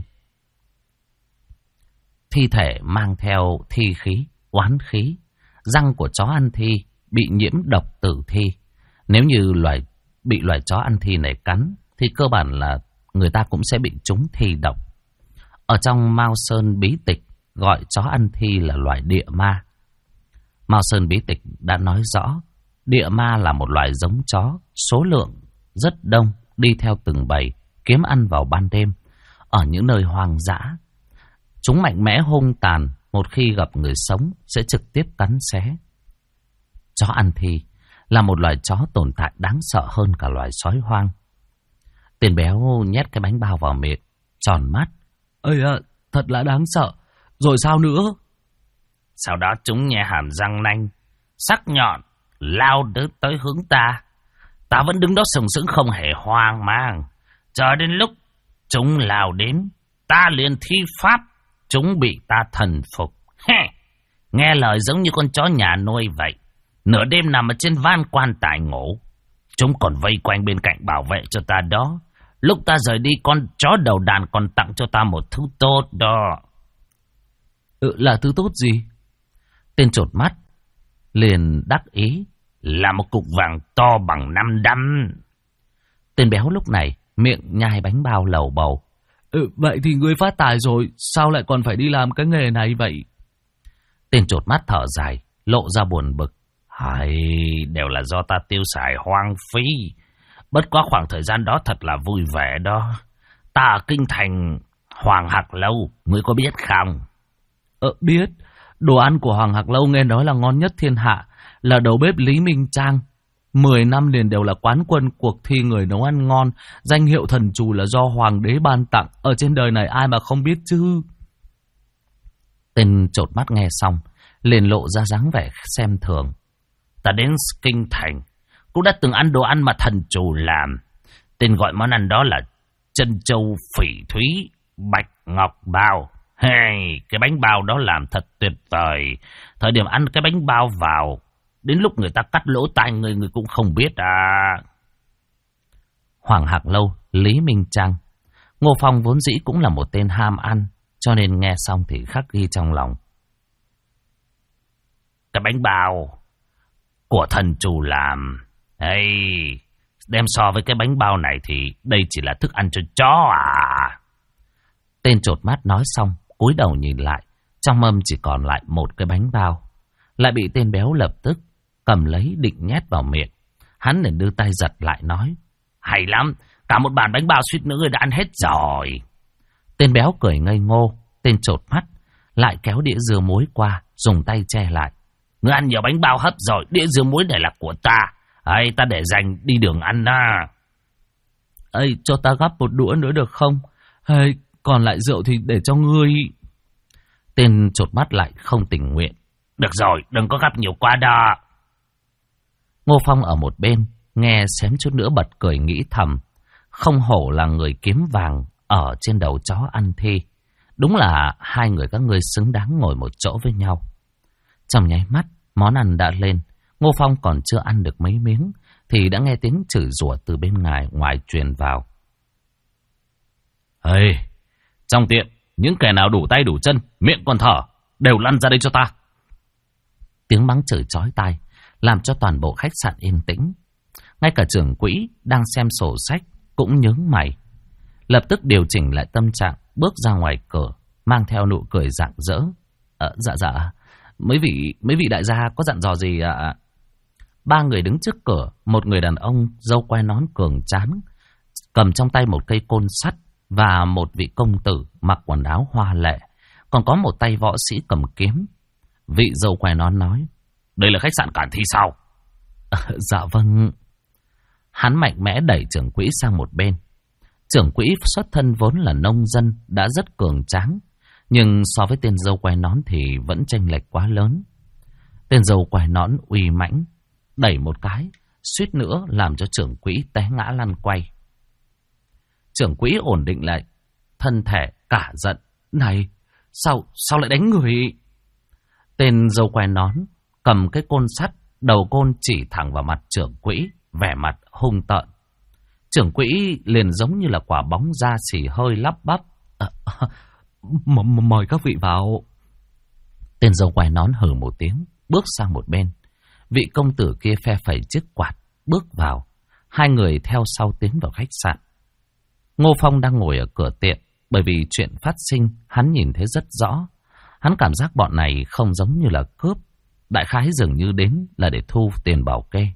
thi thể mang theo thi khí, oán khí. Răng của chó ăn thi bị nhiễm độc tử thi. Nếu như bị loài chó ăn thi này cắn, thì cơ bản là người ta cũng sẽ bị trúng thi độc. Ở trong Mao Sơn bí tịch gọi chó ăn thi là loài địa ma. Mao Sơn bí tịch đã nói rõ, địa ma là một loài giống chó, số lượng rất đông, đi theo từng bầy, kiếm ăn vào ban đêm, ở những nơi hoang dã. Chúng mạnh mẽ hung tàn, một khi gặp người sống sẽ trực tiếp cắn xé. Chó ăn thi là một loài chó tồn tại đáng sợ hơn cả loài sói hoang. Tên béo nhét cái bánh bao vào miệng, tròn mắt. Ây à, thật là đáng sợ. Rồi sao nữa? Sau đó chúng nhe hàm răng nanh, sắc nhọn, lao tới hướng ta. Ta vẫn đứng đó sừng sững không hề hoang mang. Chờ đến lúc chúng lao đến, ta liền thi pháp, chúng bị ta thần phục. Nghe lời giống như con chó nhà nuôi vậy. Nửa đêm nằm ở trên van quan tài ngủ. Chúng còn vây quanh bên cạnh bảo vệ cho ta đó. Lúc ta rời đi, con chó đầu đàn còn tặng cho ta một thứ tốt đó. Là thứ tốt gì? Tên chột mắt liền đắc ý. Là một cục vàng to bằng 5 đâm. Tên béo lúc này miệng nhai bánh bao lầu bầu. Vậy thì ngươi phát tài rồi, sao lại còn phải đi làm cái nghề này vậy? Tên chột mắt thở dài, lộ ra buồn bực. Hay, đều là do ta tiêu xài hoang phí. Bất quá khoảng thời gian đó thật là vui vẻ đó. Ta ở kinh thành Hoàng Hạc Lâu, ngươi có biết không? Biết. Đồ ăn của Hoàng Hạc Lâu nghe nói là ngon nhất thiên hạ, là đầu bếp Lý Minh Trang. 10 năm liền đều là quán quân cuộc thi người nấu ăn ngon. Danh hiệu thần trù là do Hoàng đế ban tặng. Ở trên đời này ai mà không biết chứ. Tên chột mắt nghe xong liền lộ ra dáng vẻ xem thường. Ta đến kinh thành cũng đã từng ăn đồ ăn mà thần trù làm. Tên gọi món ăn đó là chân châu phỉ thúy bạch ngọc bao. Hey, cái bánh bao đó làm thật tuyệt vời. Thời điểm ăn cái bánh bao vào, đến lúc người ta cắt lỗ tai người cũng không biết à. Hoàng Hạc Lâu, Lý Minh Trang. Ngô Phong vốn dĩ cũng là một tên ham ăn, cho nên nghe xong thì khắc ghi trong lòng. Cái bánh bao của thần trù làm, hey, đem so với cái bánh bao này thì đây chỉ là thức ăn cho chó à. Tên chột mắt nói xong, cúi đầu nhìn lại, trong mâm chỉ còn lại một cái bánh bao. Lại bị tên béo lập tức cầm lấy định nhét vào miệng. Hắn liền đưa tay giật lại nói, hay lắm, cả một bàn bánh bao suýt nữa đã ăn hết rồi. Tên béo cười ngây ngô. Tên chột mắt lại kéo đĩa dưa muối qua, dùng tay che lại. Ngươi ăn nhiều bánh bao hấp rồi, đĩa dưa muối này là của ta. Ấy, ta để dành đi đường ăn à. Ây, cho ta gắp một đũa nữa được không? Hay, còn lại rượu thì để cho ngươi. Tên chột mắt lại không tình nguyện. Được rồi, đừng có gắp nhiều quá đó. Ngô Phong ở một bên, nghe xém chút nữa bật cười nghĩ thầm. Không hổ là người kiếm vàng ở trên đầu chó ăn thi. Đúng là hai người các ngươi xứng đáng ngồi một chỗ với nhau. Trong nháy mắt, món ăn đã lên. Ngô Phong còn chưa ăn được mấy miếng thì đã nghe tiếng chửi rủa từ bên ngoài truyền vào. Ê, trong tiệm, những kẻ nào đủ tay đủ chân, miệng còn thở, đều lăn ra đây cho ta. Tiếng mắng chửi chói tai làm cho toàn bộ khách sạn yên tĩnh. Ngay cả trưởng quỹ đang xem sổ sách cũng nhướng mày. Lập tức điều chỉnh lại tâm trạng, bước ra ngoài cửa, mang theo nụ cười rạng rỡ. Dạ, mấy vị đại gia có dặn dò gì ạ? Ba người đứng trước cửa, một người đàn ông râu quai nón cường tráng, cầm trong tay một cây côn sắt, và một vị công tử mặc quần áo hoa lệ, còn có một tay võ sĩ cầm kiếm. Vị râu quai nón nói: Đây là khách sạn Cản Thi sao? Dạ vâng. Hắn mạnh mẽ đẩy trưởng quỹ sang một bên. Trưởng quỹ xuất thân vốn là nông dân, đã rất cường tráng, nhưng so với tên râu quai nón thì vẫn chênh lệch quá lớn. Tên râu quai nón uy mãnh, đẩy một cái, suýt nữa làm cho trưởng quỹ té ngã lăn quay. Trưởng quỹ ổn định lại thân thể, cả giận: Này, sao lại đánh người? Tên râu quai nón cầm cái côn sắt, đầu côn chỉ thẳng vào mặt trưởng quỹ, vẻ mặt hung tợn. Trưởng quỹ liền giống như là quả bóng da xì hơi lắp bắp: Mời các vị vào. Tên râu quai nón hừ một tiếng, bước sang một bên. Vị công tử kia phe phẩy chiếc quạt, bước vào. Hai người theo sau tiến vào khách sạn. Ngô Phong đang ngồi ở cửa tiệm, bởi vì chuyện phát sinh hắn nhìn thấy rất rõ. Hắn cảm giác bọn này không giống như là cướp, đại khái dường như đến là để thu tiền bảo kê.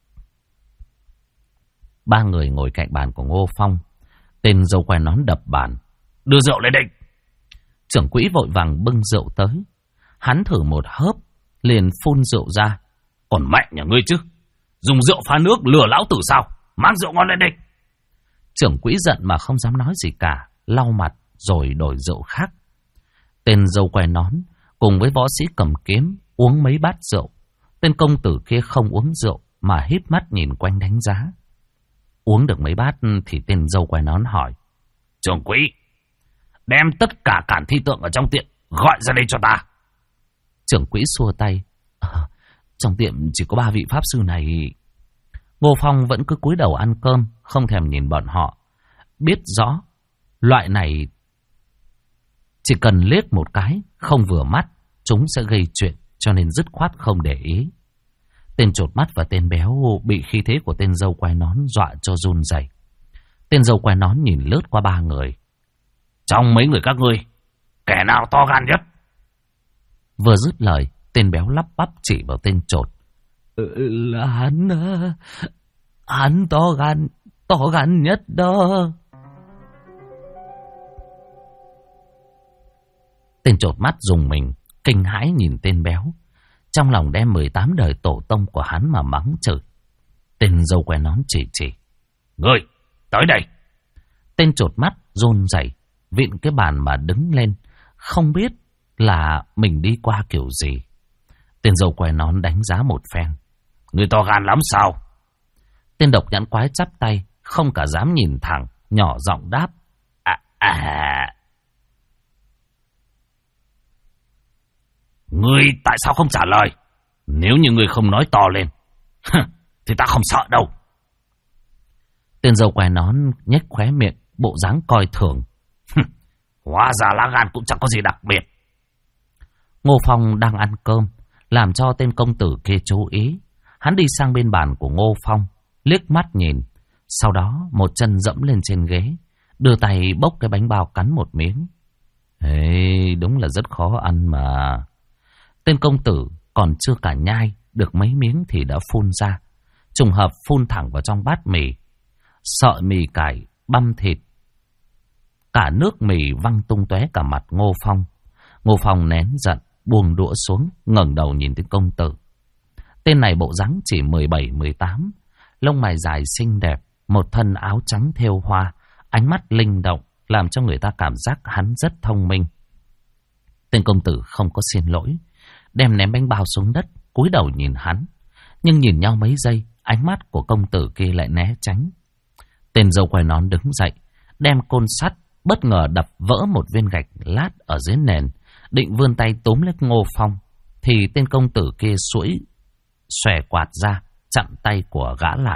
Ba người ngồi cạnh bàn của Ngô Phong. Tên râu quai nón đập bàn: Đưa rượu lên đây. Trưởng quỹ vội vàng bưng rượu tới. Hắn thử một hớp, liền phun rượu ra: Còn mẹ nhà ngươi chứ, dùng rượu pha nước lừa lão tử sao? Mang rượu ngon lên đây. Trưởng quỹ giận mà không dám nói gì cả, lau mặt rồi đổi rượu khác. Tên râu quai nón cùng với võ sĩ cầm kiếm uống mấy bát rượu. Tên công tử kia không uống rượu mà híp mắt nhìn quanh đánh giá. Uống được mấy bát thì tên râu quai nón hỏi: Trưởng quỹ, đem tất cả Cản Thi tượng ở trong tiệm gọi ra đây cho ta. Trưởng quỹ xua tay: Trong tiệm chỉ có 3 vị pháp sư này. Ngô Phong vẫn cứ cúi đầu ăn cơm, không thèm nhìn bọn họ. Biết rõ loại này chỉ cần liếc một cái không vừa mắt, chúng sẽ gây chuyện, cho nên dứt khoát không để ý. Tên chột mắt và tên béo bị khí thế của tên râu quai nón dọa cho run rẩy. Tên râu quai nón nhìn lướt qua ba người: Trong mấy người các ngươi, kẻ nào to gan nhất? Vừa dứt lời, tên béo lắp bắp chỉ vào tên chột: Là hắn to gan nhất đó. Tên chột mắt dùng mình, kinh hãi nhìn tên béo, trong lòng đem 18 đời tổ tông của hắn mà mắng chửi. Tên râu quai nón chỉ: Ngươi, tới đây. Tên chột mắt run rẩy, vịn cái bàn mà đứng lên, không biết là mình đi qua kiểu gì. Tên râu quai nón đánh giá một phen: Ngươi to gan lắm sao? Tên độc nhãn quái chắp tay, không cả dám nhìn thẳng, nhỏ giọng đáp: Ngươi tại sao không trả lời? Nếu như ngươi không nói to lên, thì ta không sợ đâu. Tên râu quai nón nhếch khóe miệng, bộ dáng coi thường: Hóa ra lá gan cũng chẳng có gì đặc biệt. Ngô Phong đang ăn cơm, làm cho tên công tử kia chú ý. Hắn đi sang bên bàn của Ngô Phong, liếc mắt nhìn, sau đó một chân dẫm lên trên ghế, đưa tay bốc cái bánh bao cắn một miếng. Đúng là rất khó ăn mà. Tên công tử còn chưa cả nhai được mấy miếng thì đã phun ra, trùng hợp phun thẳng vào trong bát mì. Sợi mì cải băm thịt, cả nước mì văng tung tóe cả mặt Ngô Phong. Ngô Phong nén giận, buông đũa xuống, ngẩng đầu nhìn tên công tử. Tên này bộ dáng chỉ 17-18, lông mày dài xinh đẹp, một thân áo trắng thêu hoa, ánh mắt linh động, làm cho người ta cảm giác hắn rất thông minh. Tên công tử không có xin lỗi, đem ném bánh bao xuống đất, cúi đầu nhìn hắn. Nhưng nhìn nhau mấy giây, ánh mắt của công tử kia lại né tránh. Tên râu quai nón đứng dậy, đem côn sắt bất ngờ đập vỡ một viên gạch lát ở dưới nền, định vươn tay túm lấy Ngô Phong, thì tên công tử kia xòe quạt ra, chặn tay của gã lại.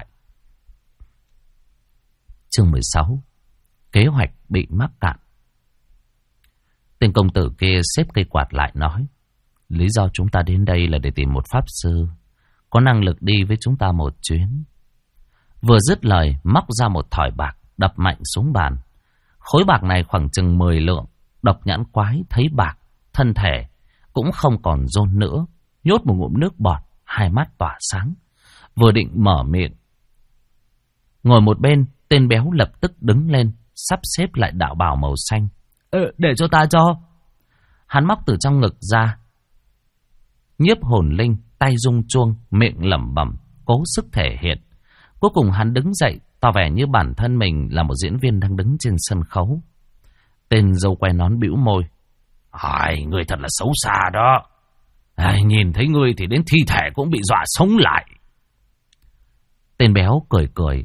Chương 16. Kế hoạch bị mắc cạn. Tên công tử kia xếp cây quạt lại nói: lý do chúng ta đến đây là để tìm một pháp sư có năng lực đi với chúng ta một chuyến. Vừa dứt lời, móc ra một thỏi bạc, đập mạnh xuống bàn. Khối bạc này khoảng chừng 10 lượng. Độc Nhãn Quái thấy bạc, thân thể cũng không còn rôn nữa, nhốt một ngụm nước bọt, hai mắt tỏa sáng. Vừa định mở miệng, ngồi một bên, tên béo lập tức đứng lên, sắp xếp lại đạo bào màu xanh. Để cho ta cho. Hắn móc từ trong ngực ra nhiếp hồn linh, tay rung chuông, miệng lẩm bẩm, cố sức thể hiện. Cuối cùng hắn đứng dậy, tỏ vẻ như bản thân mình là một diễn viên đang đứng trên sân khấu. Tên dâu quay nón bĩu môi: người thật là xấu xa đó. Nhìn thấy ngươi thì đến thi thể cũng bị dọa sống lại. Tên béo cười cười: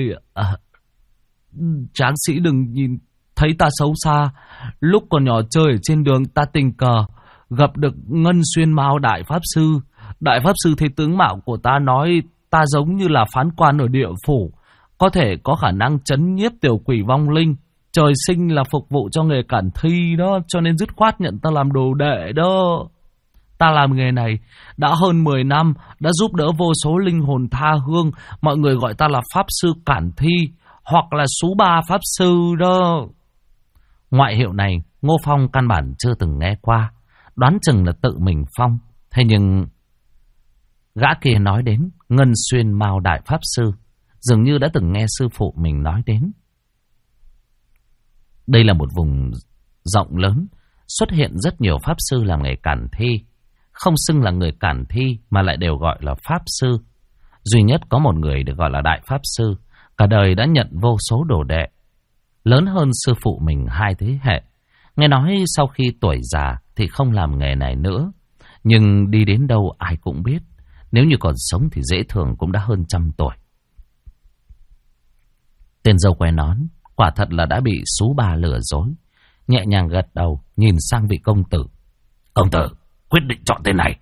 tráng sĩ đừng nhìn thấy ta xấu xa. Lúc còn nhỏ chơi ở trên đường, ta tình cờ gặp được Ngân Xuyên Mao Đại Pháp Sư. Đại Pháp Sư thấy tướng mạo của ta nói ta giống như là phán quan ở địa phủ, có thể có khả năng trấn nhiếp tiểu quỷ vong linh. Trời sinh là phục vụ cho nghề cản thi đó, cho nên dứt khoát nhận ta làm đồ đệ đó. Ta làm nghề này đã hơn 10 năm, đã giúp đỡ vô số linh hồn tha hương. Mọi người gọi ta là Pháp Sư Cản Thi, hoặc là Sú Ba Pháp Sư đó. Ngoại hiệu này Ngô Phong căn bản chưa từng nghe qua, đoán chừng là tự mình phong. Thế nhưng gã kia nói đến Ngân Xuyên Mao Đại Pháp Sư, dường như đã từng nghe sư phụ mình nói đến. Đây là một vùng rộng lớn, xuất hiện rất nhiều pháp sư làm nghề cản thi. Không xưng là người cản thi mà lại đều gọi là pháp sư. Duy nhất có một người được gọi là Đại Pháp Sư, cả đời đã nhận vô số đồ đệ, lớn hơn sư phụ mình 2 thế hệ. Nghe nói sau khi tuổi già thì không làm nghề này nữa, nhưng đi đến đâu ai cũng biết, nếu như còn sống thì dễ thường cũng đã hơn 100 tuổi. Tên dâu quay nón quả thật là đã bị Sú Ba lừa dối, nhẹ nhàng gật đầu nhìn sang vị công tử. Công tử quyết định chọn tên này.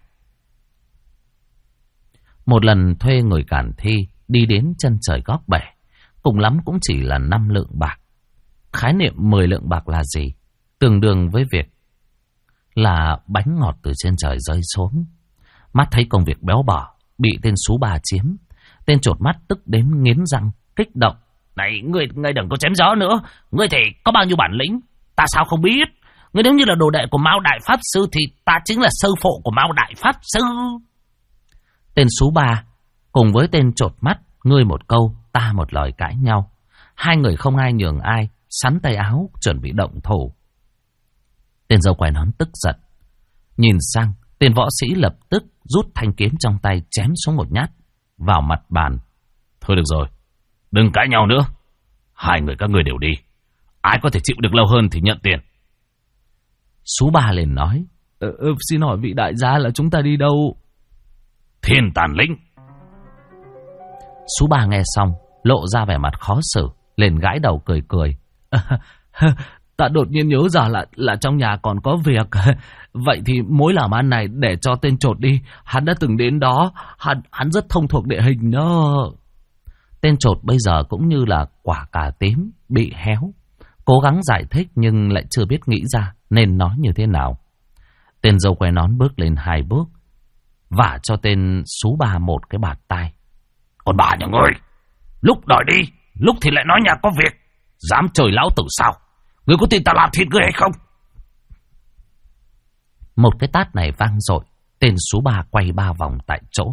Một lần thuê người cản thi đi đến chân trời góc bể, cùng lắm cũng chỉ là 5 lượng bạc. Khái niệm 10 lượng bạc là gì? Tương đương với việc là bánh ngọt từ trên trời rơi xuống. Mắt thấy công việc béo bở bị tên Sú Ba chiếm, tên chột mắt tức đến nghiến răng, kích động. Này, ngươi đừng có chém gió nữa. Ngươi thì có bao nhiêu bản lĩnh, ta sao không biết. Ngươi nếu như là đồ đệ của Mao Đại Pháp Sư thì ta chính là sư phụ của Mao Đại Pháp Sư. Tên Sú Ba cùng với tên chột mắt, ngươi một câu ta một lời cãi nhau. Hai người không ai nhường ai, sắn tay áo chuẩn bị động thủ. Tên dâu quai nón tức giận, nhìn sang tên võ sĩ lập tức rút thanh kiếm trong tay chém xuống một nhát vào mặt bàn. Thôi được rồi, đừng cãi nhau nữa. Hai người các ngươi đều đi. Ai có thể chịu được lâu hơn thì nhận tiền. Sú Ba liền nói: xin hỏi vị đại gia là chúng ta đi đâu? Thiên Tàn Lĩnh. Sú Ba nghe xong lộ ra vẻ mặt khó xử, liền gãi đầu cười cười. Ta đột nhiên nhớ ra là trong nhà còn có việc. Vậy thì mối làm ăn này để cho tên chột đi. Hắn đã từng đến đó, hắn rất thông thuộc địa hình đó. Tên chột bây giờ cũng như là quả cà tím bị héo, cố gắng giải thích nhưng lại chưa biết nghĩ ra nên nói như thế nào. Tên dâu quay nón bước lên 2 bước, vả cho tên Sú Ba một cái bạt tai. Còn bà nhà ngươi, lúc đòi đi, lúc thì lại nói nhà có việc. Dám trời lão tử sao? Ngươi có tin ta làm thịt ngươi hay không? Một cái tát này vang dội, tên Sú Ba quay 3 vòng tại chỗ,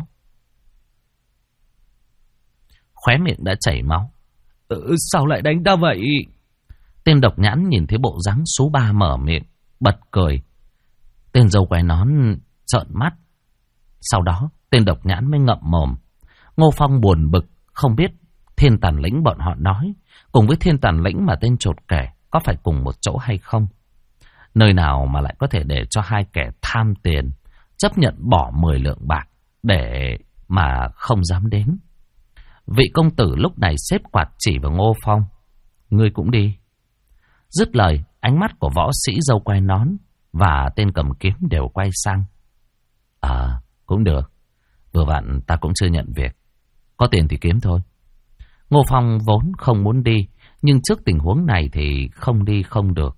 khóe miệng đã chảy máu. Sao lại đánh ta vậy? Tên Độc Nhãn nhìn thấy bộ dáng Sú Ba mở miệng, bật cười. Tên dâu quai nón trợn mắt. Sau đó tên Độc Nhãn mới ngậm mồm. Ngô Phong buồn bực, không biết Thiên Tàn Lĩnh bọn họ nói cùng với Thiên Tàn Lĩnh mà tên chột kể có phải cùng một chỗ hay không. Nơi nào mà lại có thể để cho hai kẻ tham tiền chấp nhận bỏ 10 lượng bạc để mà không dám đến. Vị công tử lúc này xếp quạt chỉ vào Ngô Phong. Ngươi cũng đi. Dứt lời, ánh mắt của võ sĩ dâu quai nón và tên cầm kiếm đều quay sang. Cũng được. Vừa vặn ta cũng chưa nhận việc, Có tiền thì kiếm thôi. Ngô Phong vốn không muốn đi, nhưng trước tình huống này thì không đi không được.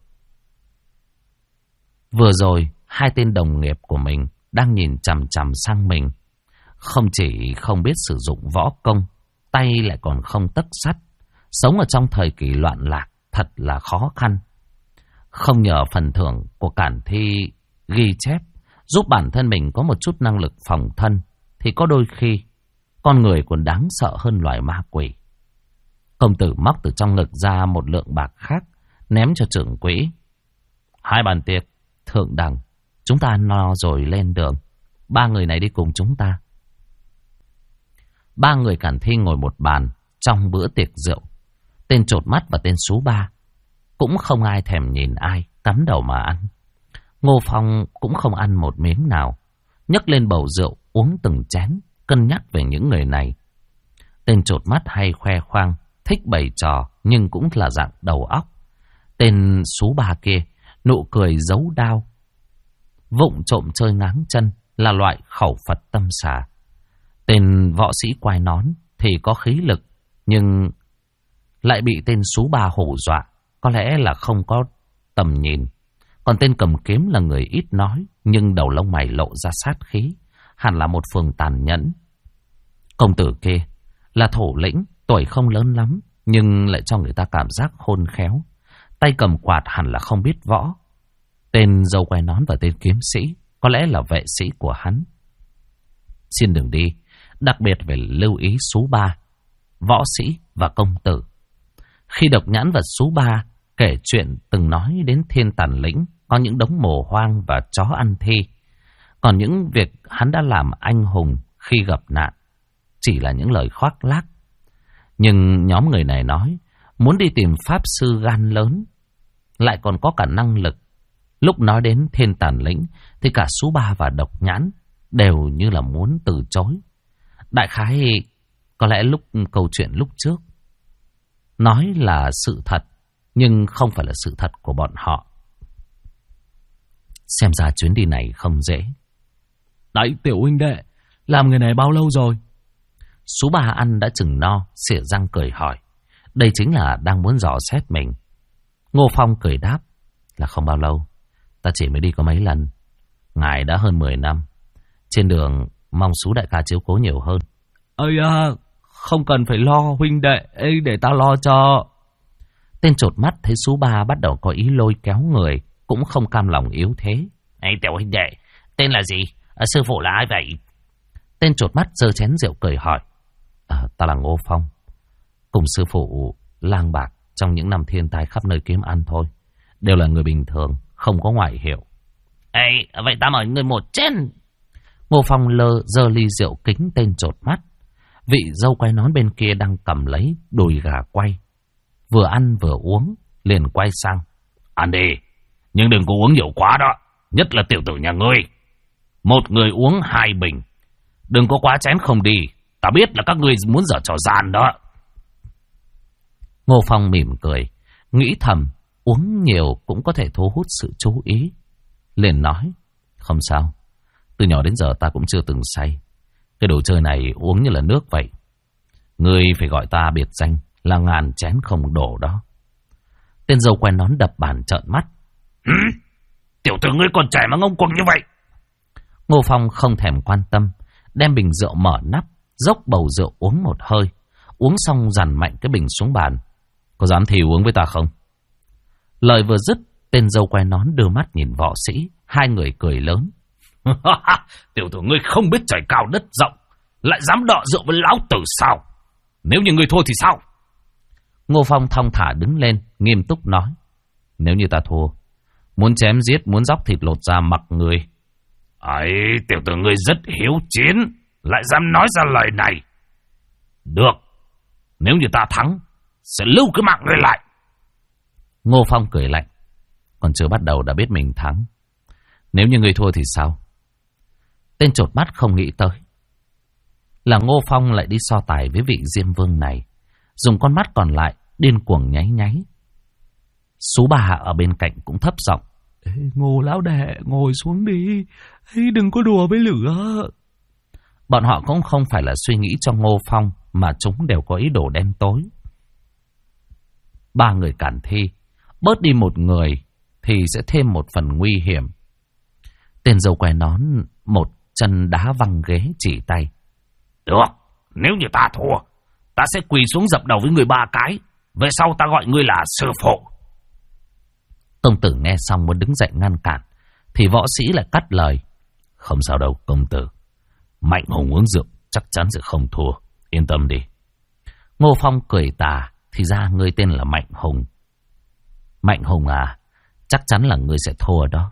Vừa rồi, hai tên đồng nghiệp của mình đang nhìn chằm chằm sang mình. Không chỉ không biết sử dụng võ công, tay lại còn không tấc sắt. Sống ở trong thời kỳ loạn lạc thật là khó khăn. Không nhờ phần thưởng của Cản Thi ghi chép giúp bản thân mình có một chút năng lực phòng thân, thì có đôi khi con người còn đáng sợ hơn loài ma quỷ. Công tử móc từ trong ngực ra một lượng bạc khác, ném cho trưởng quỹ. 2 bàn tiệc, thượng đẳng, chúng ta ăn no rồi lên đường. 3 người này đi cùng chúng ta. 3 người Cản Thi ngồi một bàn trong bữa tiệc rượu. Tên Chột Mắt và tên Sú Ba cũng không ai thèm nhìn ai, cắm đầu mà ăn. Ngô Phong cũng không ăn một miếng nào, nhấc lên bầu rượu uống từng chén, cân nhắc về những người này. Tên Chột Mắt hay khoe khoang, thích bày trò nhưng cũng là dạng đầu óc. Tên Sú Ba kia nụ cười giấu đao, vụng trộm chơi ngáng chân, là loại khẩu Phật tâm xà. Tên võ sĩ quai nón thì có khí lực, nhưng lại bị tên Sú Ba hù dọa, có lẽ là không có tầm nhìn. Còn tên cầm kiếm là người ít nói, nhưng đầu lông mày lộ ra sát khí, hẳn là một phường tàn nhẫn. Công tử kia là thủ lĩnh, tuổi không lớn lắm, nhưng lại cho người ta cảm giác khôn khéo. Tay cầm quạt hẳn là không biết võ. Tên dâu quai nón và tên kiếm sĩ có lẽ là vệ sĩ của hắn. Xin đừng đi, đặc biệt phải lưu ý Sú Ba, võ sĩ và công tử. Khi Độc Nhãn và Sú Ba kể chuyện từng nói đến Thiên Tàn Lĩnh có những đống mồ hoang và chó ăn thi, còn những việc hắn đã làm anh hùng khi gặp nạn chỉ là những lời khoác lác. Nhưng nhóm người này nói muốn đi tìm pháp sư gan lớn, lại còn có cả năng lực. Lúc nói đến Thiên Tàn Lĩnh thì cả Sú Ba và Độc Nhãn đều như là muốn từ chối. Đại khái có lẽ câu chuyện lúc trước nói là sự thật, nhưng không phải là sự thật của bọn họ. Xem ra chuyến đi này không dễ. Đấy, tiểu huynh đệ, làm người này bao lâu rồi? Sú Ba ăn đã chừng no, xỉa răng cười hỏi. Đây chính là đang muốn dò xét mình. Ngô Phong cười đáp là không bao lâu, ta chỉ mới đi có mấy lần. Ngài đã hơn 10 năm. Trên đường mong Sú đại ca chiếu cố nhiều hơn. Ây à, không cần phải lo huynh đệ, ê, để ta lo cho. Tên Chột Mắt thấy Sú Ba bắt đầu có ý lôi kéo người, cũng không cam lòng yếu thế. Ê tiểu huynh đệ, tên là gì? Sư phụ là ai vậy? Tên Chột Mắt giơ chén rượu cười hỏi. Ta là Ngô Phong, cùng sư phụ lang bạc trong những năm thiên tai khắp nơi kiếm ăn thôi. Đều là người bình thường, không có ngoại hiệu. Ê, vậy ta mời người một chén. Ngô Phong giơ ly rượu kính tên Chột Mắt. Vị dâu quai nón bên kia đang cầm lấy đùi gà quay, vừa ăn vừa uống, liền quay sang. Ăn đi, nhưng đừng có uống nhiều quá đó, nhất là tiểu tử nhà ngươi. Một người uống 2 bình, đừng có quá chén không đi. Ta biết là các ngươi muốn giở trò gian đó. Ngô Phong mỉm cười, nghĩ thầm uống nhiều cũng có thể thu hút sự chú ý. Liền nói, không sao, từ nhỏ đến giờ ta cũng chưa từng say. Cái đồ chơi này uống như là nước vậy. Ngươi phải gọi ta biệt danh là ngàn chén không đổ đó. Tên dâu quen nón đập bàn trợn mắt. Tiểu tử ngươi còn trẻ mà ngông cuồng như vậy. Ngô Phong không thèm quan tâm, đem bình rượu mở nắp, dốc bầu rượu uống một hơi. Uống xong dằn mạnh cái bình xuống bàn. Có dám thì uống với ta không? Lời vừa dứt, tên dâu quai nón đưa mắt nhìn võ sĩ. Hai người cười lớn. Tiểu tử ngươi không biết trời cao đất rộng, lại dám đọ rượu với lão tử sao? Nếu như ngươi thua thì sao? Ngô Phong thong thả đứng lên, nghiêm túc nói. Nếu như ta thua, muốn chém giết, muốn dóc thịt lột da mặc người. Ấy, tiểu tử ngươi rất hiếu chiến, lại dám nói ra lời này. Được, nếu như ta thắng, sẽ lưu cái mạng ngươi lại. Ngô Phong cười lạnh. Còn chưa bắt đầu đã biết mình thắng. Nếu như ngươi thua thì sao? Tên Chột Mắt không nghĩ tới là Ngô Phong lại đi so tài với vị Diêm Vương này, dùng con mắt còn lại điên cuồng nháy nháy. Sú Bà ở bên cạnh cũng thấp giọng. Ngô lão đệ, ngồi xuống đi, đừng có đùa với lửa. Bọn họ cũng không phải là suy nghĩ cho Ngô Phong, mà chúng đều có ý đồ đen tối. 3 người cản thi, bớt đi một người thì sẽ thêm một phần nguy hiểm. Tên dâu quai nón một chân đá văng ghế chỉ tay. Được, nếu như ta thua, ta sẽ quỳ xuống dập đầu với người 3 cái. Về sau ta gọi ngươi là sư phụ. Công tử nghe xong muốn đứng dậy ngăn cản, thì võ sĩ lại cắt lời. Không sao đâu công tử, Mạnh Hùng uống rượu chắc chắn sẽ không thua, yên tâm đi. Ngô Phong cười tà, thì ra ngươi tên là Mạnh Hùng. Mạnh Hùng à, chắc chắn là ngươi sẽ thua đó.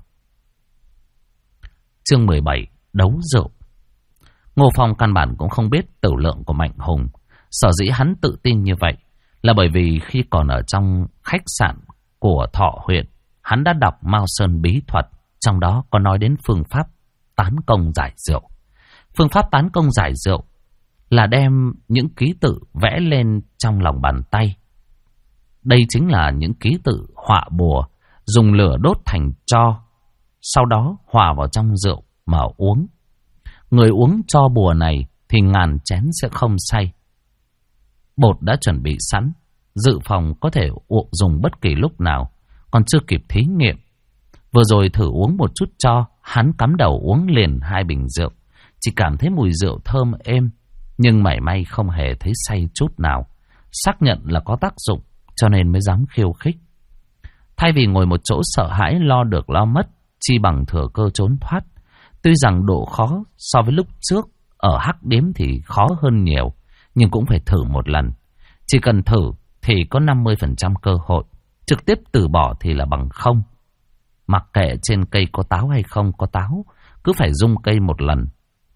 Chương 17, đấu rượu. Ngô Phong căn bản cũng không biết tử lượng của Mạnh Hùng. Sở dĩ hắn tự tin như vậy là bởi vì khi còn ở trong khách sạn của Thọ huyện, hắn đã đọc Mao Sơn bí thuật, trong đó có nói đến phương pháp tán công giải rượu. Phương pháp tán công giải rượu là đem những ký tự vẽ lên trong lòng bàn tay. Đây chính là những ký tự họa bùa, dùng lửa đốt thành tro, sau đó hòa vào trong rượu mà uống. Người uống tro bùa này thì ngàn chén sẽ không say. Bột đã chuẩn bị sẵn, dự phòng có thể dùng bất kỳ lúc nào, còn chưa kịp thí nghiệm. Vừa rồi thử uống một chút tro, hắn cắm đầu uống liền 2 bình rượu, chỉ cảm thấy mùi rượu thơm êm, nhưng mảy may không hề thấy say chút nào. Xác nhận là có tác dụng, cho nên mới dám khiêu khích. Thay vì ngồi một chỗ sợ hãi lo được lo mất, chi bằng thừa cơ trốn thoát. Tuy rằng độ khó so với lúc trước ở hắc điếm thì khó hơn nhiều, nhưng cũng phải thử một lần. Chỉ cần thử thì có 50% cơ hội, trực tiếp từ bỏ thì là bằng không. Mặc kệ trên cây có táo hay không có táo, cứ phải rung cây một lần.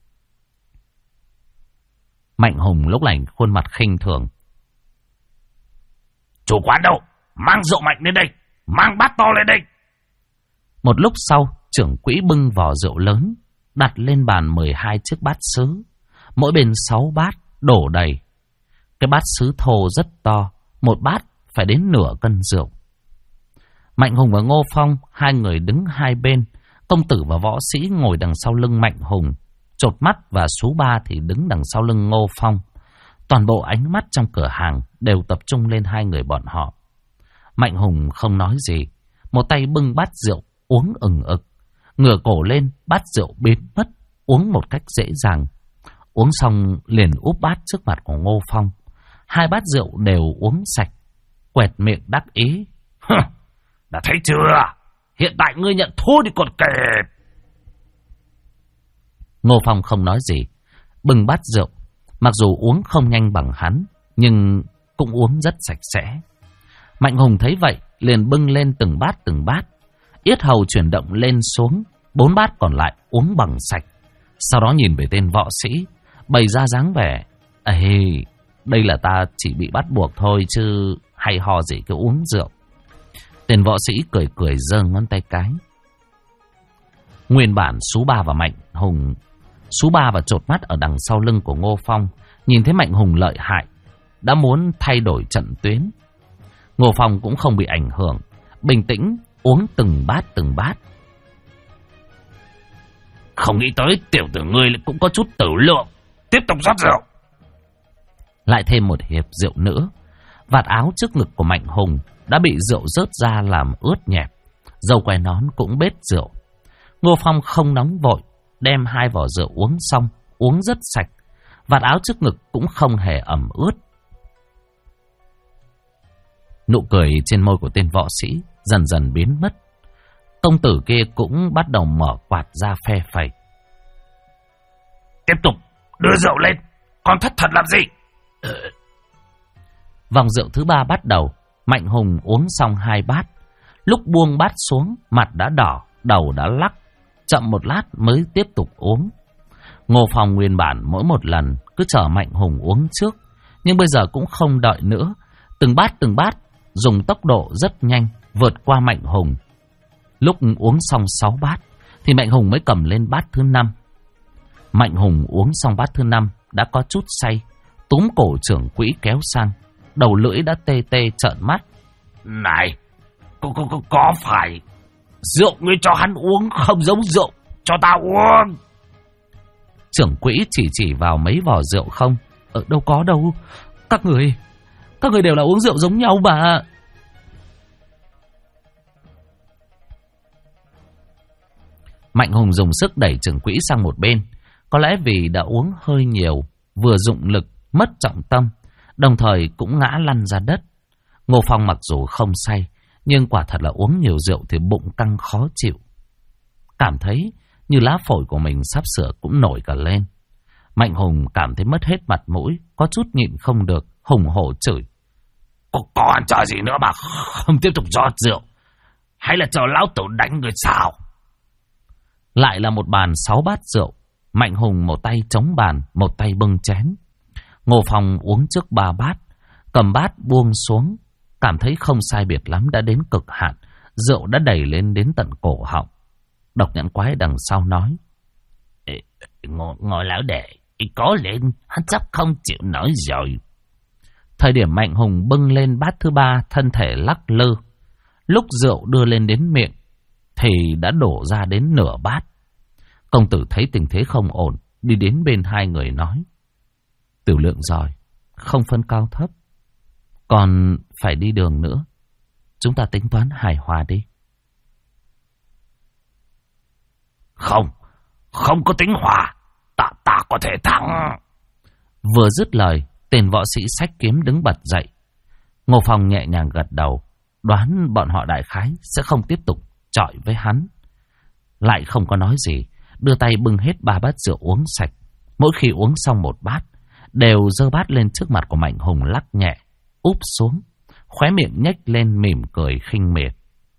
Mạnh Hùng lúc này khuôn mặt khinh thường. Chủ quán đâu? Mang rượu mạnh lên đây, mang bát to lên đây. Một lúc sau, trưởng quỹ bưng vò rượu lớn, đặt lên bàn 12 chiếc bát sứ, mỗi bên 6 bát, đổ đầy. Cái bát sứ thô rất to, một bát phải đến nửa cân rượu. Mạnh Hùng và Ngô Phong, 2 người đứng hai bên. Công tử và võ sĩ ngồi đằng sau lưng Mạnh Hùng, Chột Mắt và Sú Ba thì đứng đằng sau lưng Ngô Phong. Toàn bộ ánh mắt trong cửa hàng đều tập trung lên 2 người bọn họ. Mạnh Hùng không nói gì, một tay bưng bát rượu uống ừng ực, ngửa cổ lên, bát rượu biến mất, uống một cách dễ dàng. Uống xong liền úp bát trước mặt của Ngô Phong. 2 bát rượu đều uống sạch, quẹt miệng đắc ý. Đã thấy chưa? Hiện tại ngươi nhận thua thì còn kịp. Ngô Phong không nói gì, bưng bát rượu. Mặc dù uống không nhanh bằng hắn, nhưng cũng uống rất sạch sẽ. Mạnh Hùng thấy vậy, liền bưng lên từng bát, yết hầu chuyển động lên xuống, 4 bát còn lại uống bằng sạch. Sau đó nhìn về tên võ sĩ, bày ra dáng vẻ: ê, đây là ta chỉ bị bắt buộc thôi chứ hay ho gì cứ uống rượu. Tên võ sĩ cười giơ ngón tay cái. Nguyên bản Sú Ba và Mạnh Hùng, Sú Ba và Chột Mắt ở đằng sau lưng của Ngô Phong, nhìn thấy Mạnh Hùng lợi hại, đã muốn thay đổi trận tuyến. Ngô Phong cũng không bị ảnh hưởng, bình tĩnh uống từng bát. Không nghĩ tới tiểu tử ngươi cũng có chút tử lượng. Tiếp tục rót rượu. Lại thêm một hiệp rượu nữa. Vạt áo trước ngực của Mạnh Hùng đã bị rượu rớt ra làm ướt nhẹp. Dâu quai nón cũng bết rượu. Ngô Phong không nóng vội, đem 2 vò rượu uống xong, uống rất sạch. Vạt áo trước ngực cũng không hề ẩm ướt. Nụ cười trên môi của tên võ sĩ dần dần biến mất. Công tử kia cũng bắt đầu mở quạt ra phe phẩy. Tiếp tục đưa rượu lên, còn thất thần làm gì? Vòng rượu thứ 3 bắt đầu. Mạnh Hùng uống xong 2 bát. Lúc buông bát xuống, mặt đã đỏ, đầu đã lắc. Chậm một lát mới tiếp tục uống. Ngô Phong nguyên bản mỗi một lần cứ chờ Mạnh Hùng uống trước, nhưng bây giờ cũng không đợi nữa. Từng bát dùng tốc độ rất nhanh vượt qua Mạnh Hùng. Lúc uống xong 6 bát thì Mạnh Hùng mới cầm lên bát thứ 5. Mạnh Hùng uống xong bát thứ 5 đã có chút say, túm cổ trưởng quỹ kéo sang, đầu lưỡi đã tê trợn mắt. Này, có phải rượu ngươi cho hắn uống không giống rượu cho ta uống? Trưởng quỹ chỉ vào mấy vò rượu không. Đâu có đâu. Các người đều là uống rượu giống nhau mà. Mạnh Hùng dùng sức đẩy trưởng quỹ sang một bên. Có lẽ vì đã uống hơi nhiều, vừa dụng lực, mất trọng tâm, đồng thời cũng ngã lăn ra đất. Ngô Phong mặc dù không say, nhưng quả thật là uống nhiều rượu thì bụng căng khó chịu. Cảm thấy như lá phổi của mình sắp sửa cũng nổi cả lên. Mạnh Hùng cảm thấy mất hết mặt mũi, có chút nhịn không được, hùng hổ chửi. Có ăn trò gì nữa mà không tiếp tục rót rượu? Hay là chờ lão tử đánh người sao? Lại là một bàn 6 bát rượu. Mạnh Hùng một tay chống bàn, một tay bưng chén. Ngô Phong uống trước 3 bát, cầm bát buông xuống, cảm thấy không sai biệt lắm, đã đến cực hạn. Rượu đã đẩy lên đến tận cổ họng. Độc Nhãn Quái đằng sau nói. Ngồi lão đệ, có lên, hắn sắp không chịu nổi rồi. Thời điểm Mạnh Hùng bưng lên bát thứ 3, thân thể lắc lư. Lúc rượu đưa lên đến miệng thì đã đổ ra đến nửa bát. Công tử thấy tình thế không ổn, đi đến bên hai người nói. Tiểu Lượng rồi, không phân cao thấp, còn phải đi đường nữa. Chúng ta tính toán hài hòa đi. Không có tính hòa, ta có thể thắng. Vừa dứt lời, tên võ sĩ xách kiếm đứng bật dậy. Ngô Phong nhẹ nhàng gật đầu, đoán bọn họ đại khái sẽ không tiếp tục chọi với hắn. Lại không có nói gì, đưa tay bưng hết 3 bát rượu uống sạch. Mỗi khi uống xong một bát, đều giơ bát lên trước mặt của Mạnh Hùng lắc nhẹ, úp xuống, khóe miệng nhếch lên mỉm cười khinh miệt.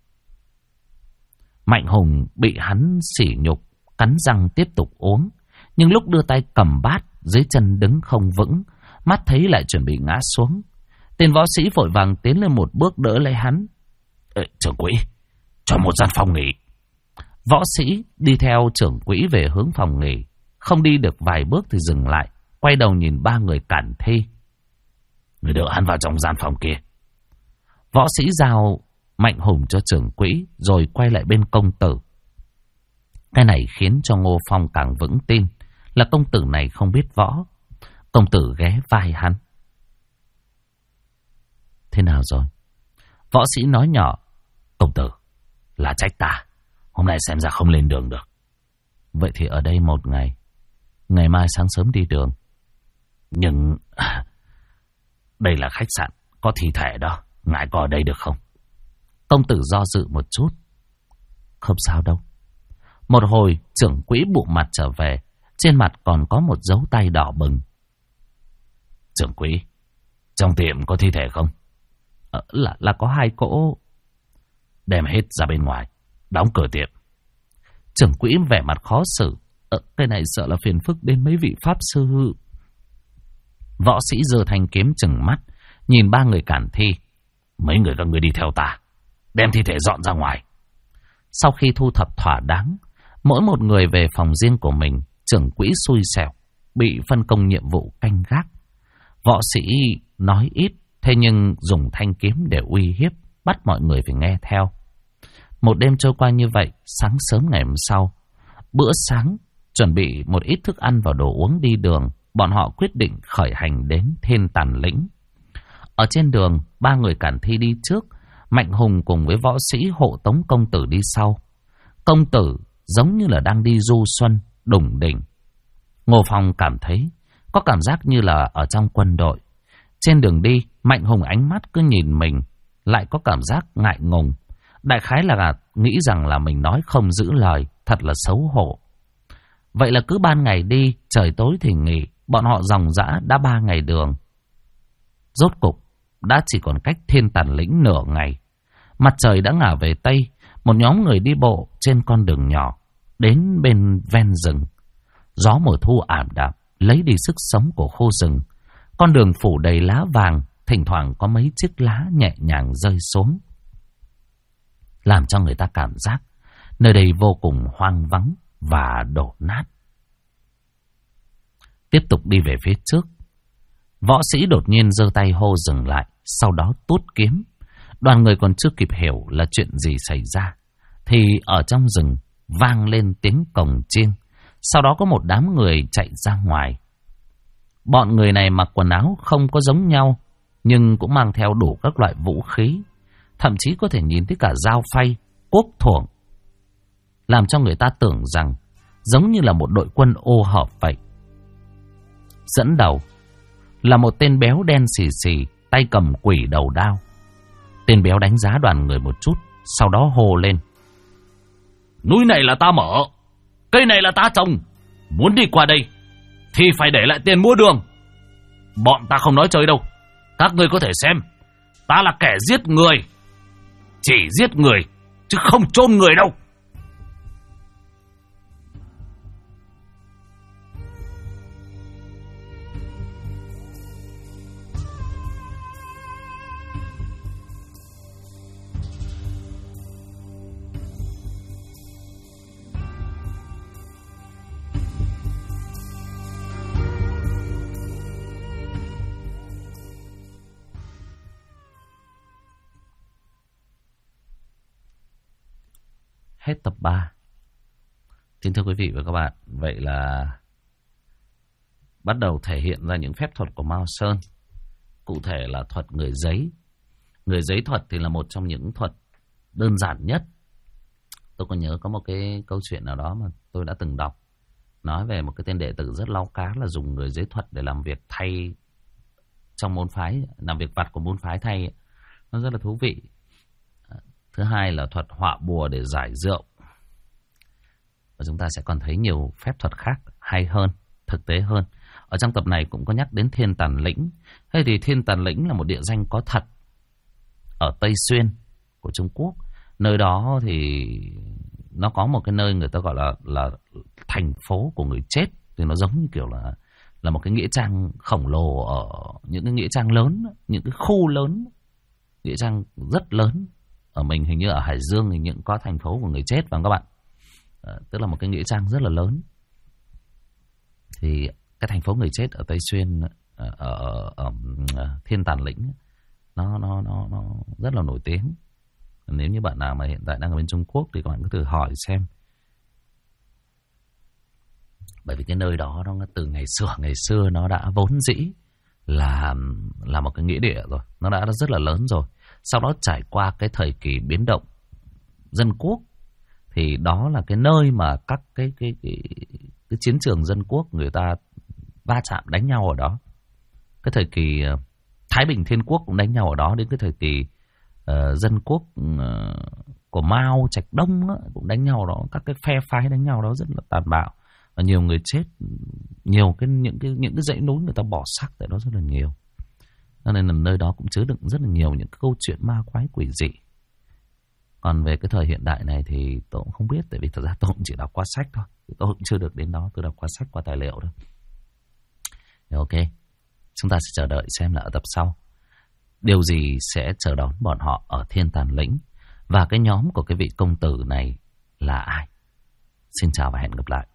Mạnh Hùng bị hắn sỉ nhục, cắn răng tiếp tục uống, nhưng lúc đưa tay cầm bát, dưới chân đứng không vững, mắt thấy lại chuẩn bị ngã xuống. Tên võ sĩ vội vàng tiến lên một bước đỡ lấy hắn. Trưởng quỹ, cho một gian phòng nghỉ. Võ sĩ đi theo trưởng quỹ về hướng phòng nghỉ, không đi được vài bước thì dừng lại, quay đầu nhìn 3 người cản thi. Người đỡ hắn vào trong gian phòng kia. Võ sĩ giao Mạnh Hùng cho trưởng quỹ, rồi quay lại bên công tử. Cái này khiến cho Ngô Phong càng vững tin là công tử này không biết võ. Công tử ghé vai hắn. Thế nào rồi? Võ sĩ nói nhỏ. Công tử, là trách ta, hôm nay xem ra không lên đường được. Vậy thì ở đây một ngày, ngày mai sáng sớm đi đường. Nhưng đây là khách sạn, có thi thể đó, ngài có ở đây được không? Công tử do dự một chút. Không sao đâu. Một hồi, trưởng quỹ bụng mặt trở về, trên mặt còn có một dấu tay đỏ bừng. Trưởng quỹ, trong tiệm có thi thể không? Là có 2 cỗ. Đem hết ra bên ngoài, đóng cửa tiệm. Trưởng quỹ vẻ mặt khó xử. Cái này sợ là phiền phức đến mấy vị pháp sư. Võ sĩ giơ thanh kiếm chừng mắt, nhìn 3 người cản thi. Mấy người các ngươi đi theo ta, đem thi thể dọn ra ngoài. Sau khi thu thập thỏa đáng, mỗi một người về phòng riêng của mình, trưởng quỹ xui xẻo, bị phân công nhiệm vụ canh gác. Võ sĩ nói ít, thế nhưng dùng thanh kiếm để uy hiếp, bắt mọi người phải nghe theo. Một đêm trôi qua như vậy, sáng sớm ngày hôm sau, bữa sáng, chuẩn bị một ít thức ăn và đồ uống đi đường, bọn họ quyết định khởi hành đến Thiên Tàn Lĩnh. Ở trên đường, 3 người cản thi đi trước, Mạnh Hùng cùng với võ sĩ hộ tống công tử đi sau. Công tử giống như là đang đi du xuân, đủng đỉnh. Ngô Phong cảm thấy có cảm giác như là ở trong quân đội. Trên đường đi, Mạnh Hùng ánh mắt cứ nhìn mình, lại có cảm giác ngại ngùng. Đại khái là nghĩ rằng là mình nói không giữ lời, thật là xấu hổ. Vậy là cứ ban ngày đi, trời tối thì nghỉ, bọn họ dòng dã đã 3 ngày đường. Rốt cục, đã chỉ còn cách Thiên Tàn Lĩnh nửa ngày. Mặt trời đã ngả về Tây, một nhóm người đi bộ trên con đường nhỏ, đến bên ven rừng. Gió mùa thu ảm đạm, lấy đi sức sống của khu rừng. Con đường phủ đầy lá vàng, thỉnh thoảng có mấy chiếc lá nhẹ nhàng rơi xuống, làm cho người ta cảm giác nơi đây vô cùng hoang vắng và đổ nát. Tiếp tục đi về phía trước, võ sĩ đột nhiên giơ tay hô dừng lại, sau đó tuốt kiếm. Đoàn người còn chưa kịp hiểu là chuyện gì xảy ra, thì ở trong rừng vang lên tiếng cồng chiêng. Sau đó có một đám người chạy ra ngoài. Bọn người này mặc quần áo không có giống nhau, nhưng cũng mang theo đủ các loại vũ khí. Thậm chí có thể nhìn thấy cả dao phay, cuốc thuổng, làm cho người ta tưởng rằng giống như là một đội quân ô hợp vậy. Dẫn đầu là một tên béo đen xì xì, tay cầm quỷ đầu đao. Tên béo đánh giá đoàn người một chút, sau đó hô lên: núi này là ta mở, cây này là ta trồng, muốn đi qua đây thì phải để lại tiền mua đường. Bọn ta không nói chơi đâu, các ngươi có thể xem, ta là kẻ giết người, chỉ giết người chứ không chôn người đâu. Hết tập 3. Kính thưa quý vị và các bạn, vậy là bắt đầu thể hiện ra những phép thuật của Mao Sơn. Cụ thể là thuật người giấy. Người giấy thuật thì là một trong những thuật đơn giản nhất. Tôi còn nhớ có một cái câu chuyện nào đó mà tôi đã từng đọc, nói về một cái tên đệ tử rất lau cá là dùng người giấy thuật để làm việc thay trong môn phái, làm việc vặt của môn phái thay. Nó rất là thú vị. Thứ hai là thuật họa bùa để giải rượu. Và chúng ta sẽ còn thấy nhiều phép thuật khác hay hơn, thực tế hơn. Ở trong tập này cũng có nhắc đến Thiên Tàn Lĩnh. Thế thì Thiên Tàn Lĩnh là một địa danh có thật ở Tây Xuyên của Trung Quốc. Nơi đó thì nó có một cái nơi người ta gọi là thành phố của người chết. Thì nó giống như kiểu là một cái nghĩa trang khổng lồ ở những cái nghĩa trang lớn, những cái khu lớn, nghĩa trang rất lớn. Ở mình hình như ở Hải Dương thì những có thành phố của người chết và các bạn. Tức là một cái nghĩa trang rất là lớn. Thì cái thành phố người chết ở Tây Xuyên, ở Thiên Tàn Lĩnh, nó rất là nổi tiếng. Nếu như bạn nào mà hiện tại đang ở bên Trung Quốc thì các bạn cứ thử hỏi xem. Bởi vì cái nơi đó nó từ ngày xưa nó đã vốn dĩ là một cái nghĩa địa rồi, nó đã rất là lớn rồi. Sau đó trải qua cái thời kỳ biến động dân quốc thì đó là cái nơi mà các cái chiến trường dân quốc người ta va chạm đánh nhau ở đó. Cái thời kỳ Thái Bình Thiên Quốc cũng đánh nhau ở đó, đến cái thời kỳ dân quốc của Mao Trạch Đông cũng đánh nhau ở đó, các cái phe phái đánh nhau đó rất là tàn bạo và nhiều người chết, nhiều những cái dãy núi người ta bỏ xác tại đó rất là nhiều. Cho nên là nơi đó cũng chứa đựng rất là nhiều những câu chuyện ma quái quỷ dị. Còn về cái thời hiện đại này thì tôi cũng không biết, tại vì thật ra tôi cũng chỉ đọc qua sách thôi. Tôi cũng chưa được đến đó, tôi đọc qua sách, qua tài liệu thôi. Ok, chúng ta sẽ chờ đợi xem là ở tập sau điều gì sẽ chờ đón bọn họ ở Thiên Tàn Lĩnh. Và cái nhóm của cái vị công tử này là ai? Xin chào và hẹn gặp lại.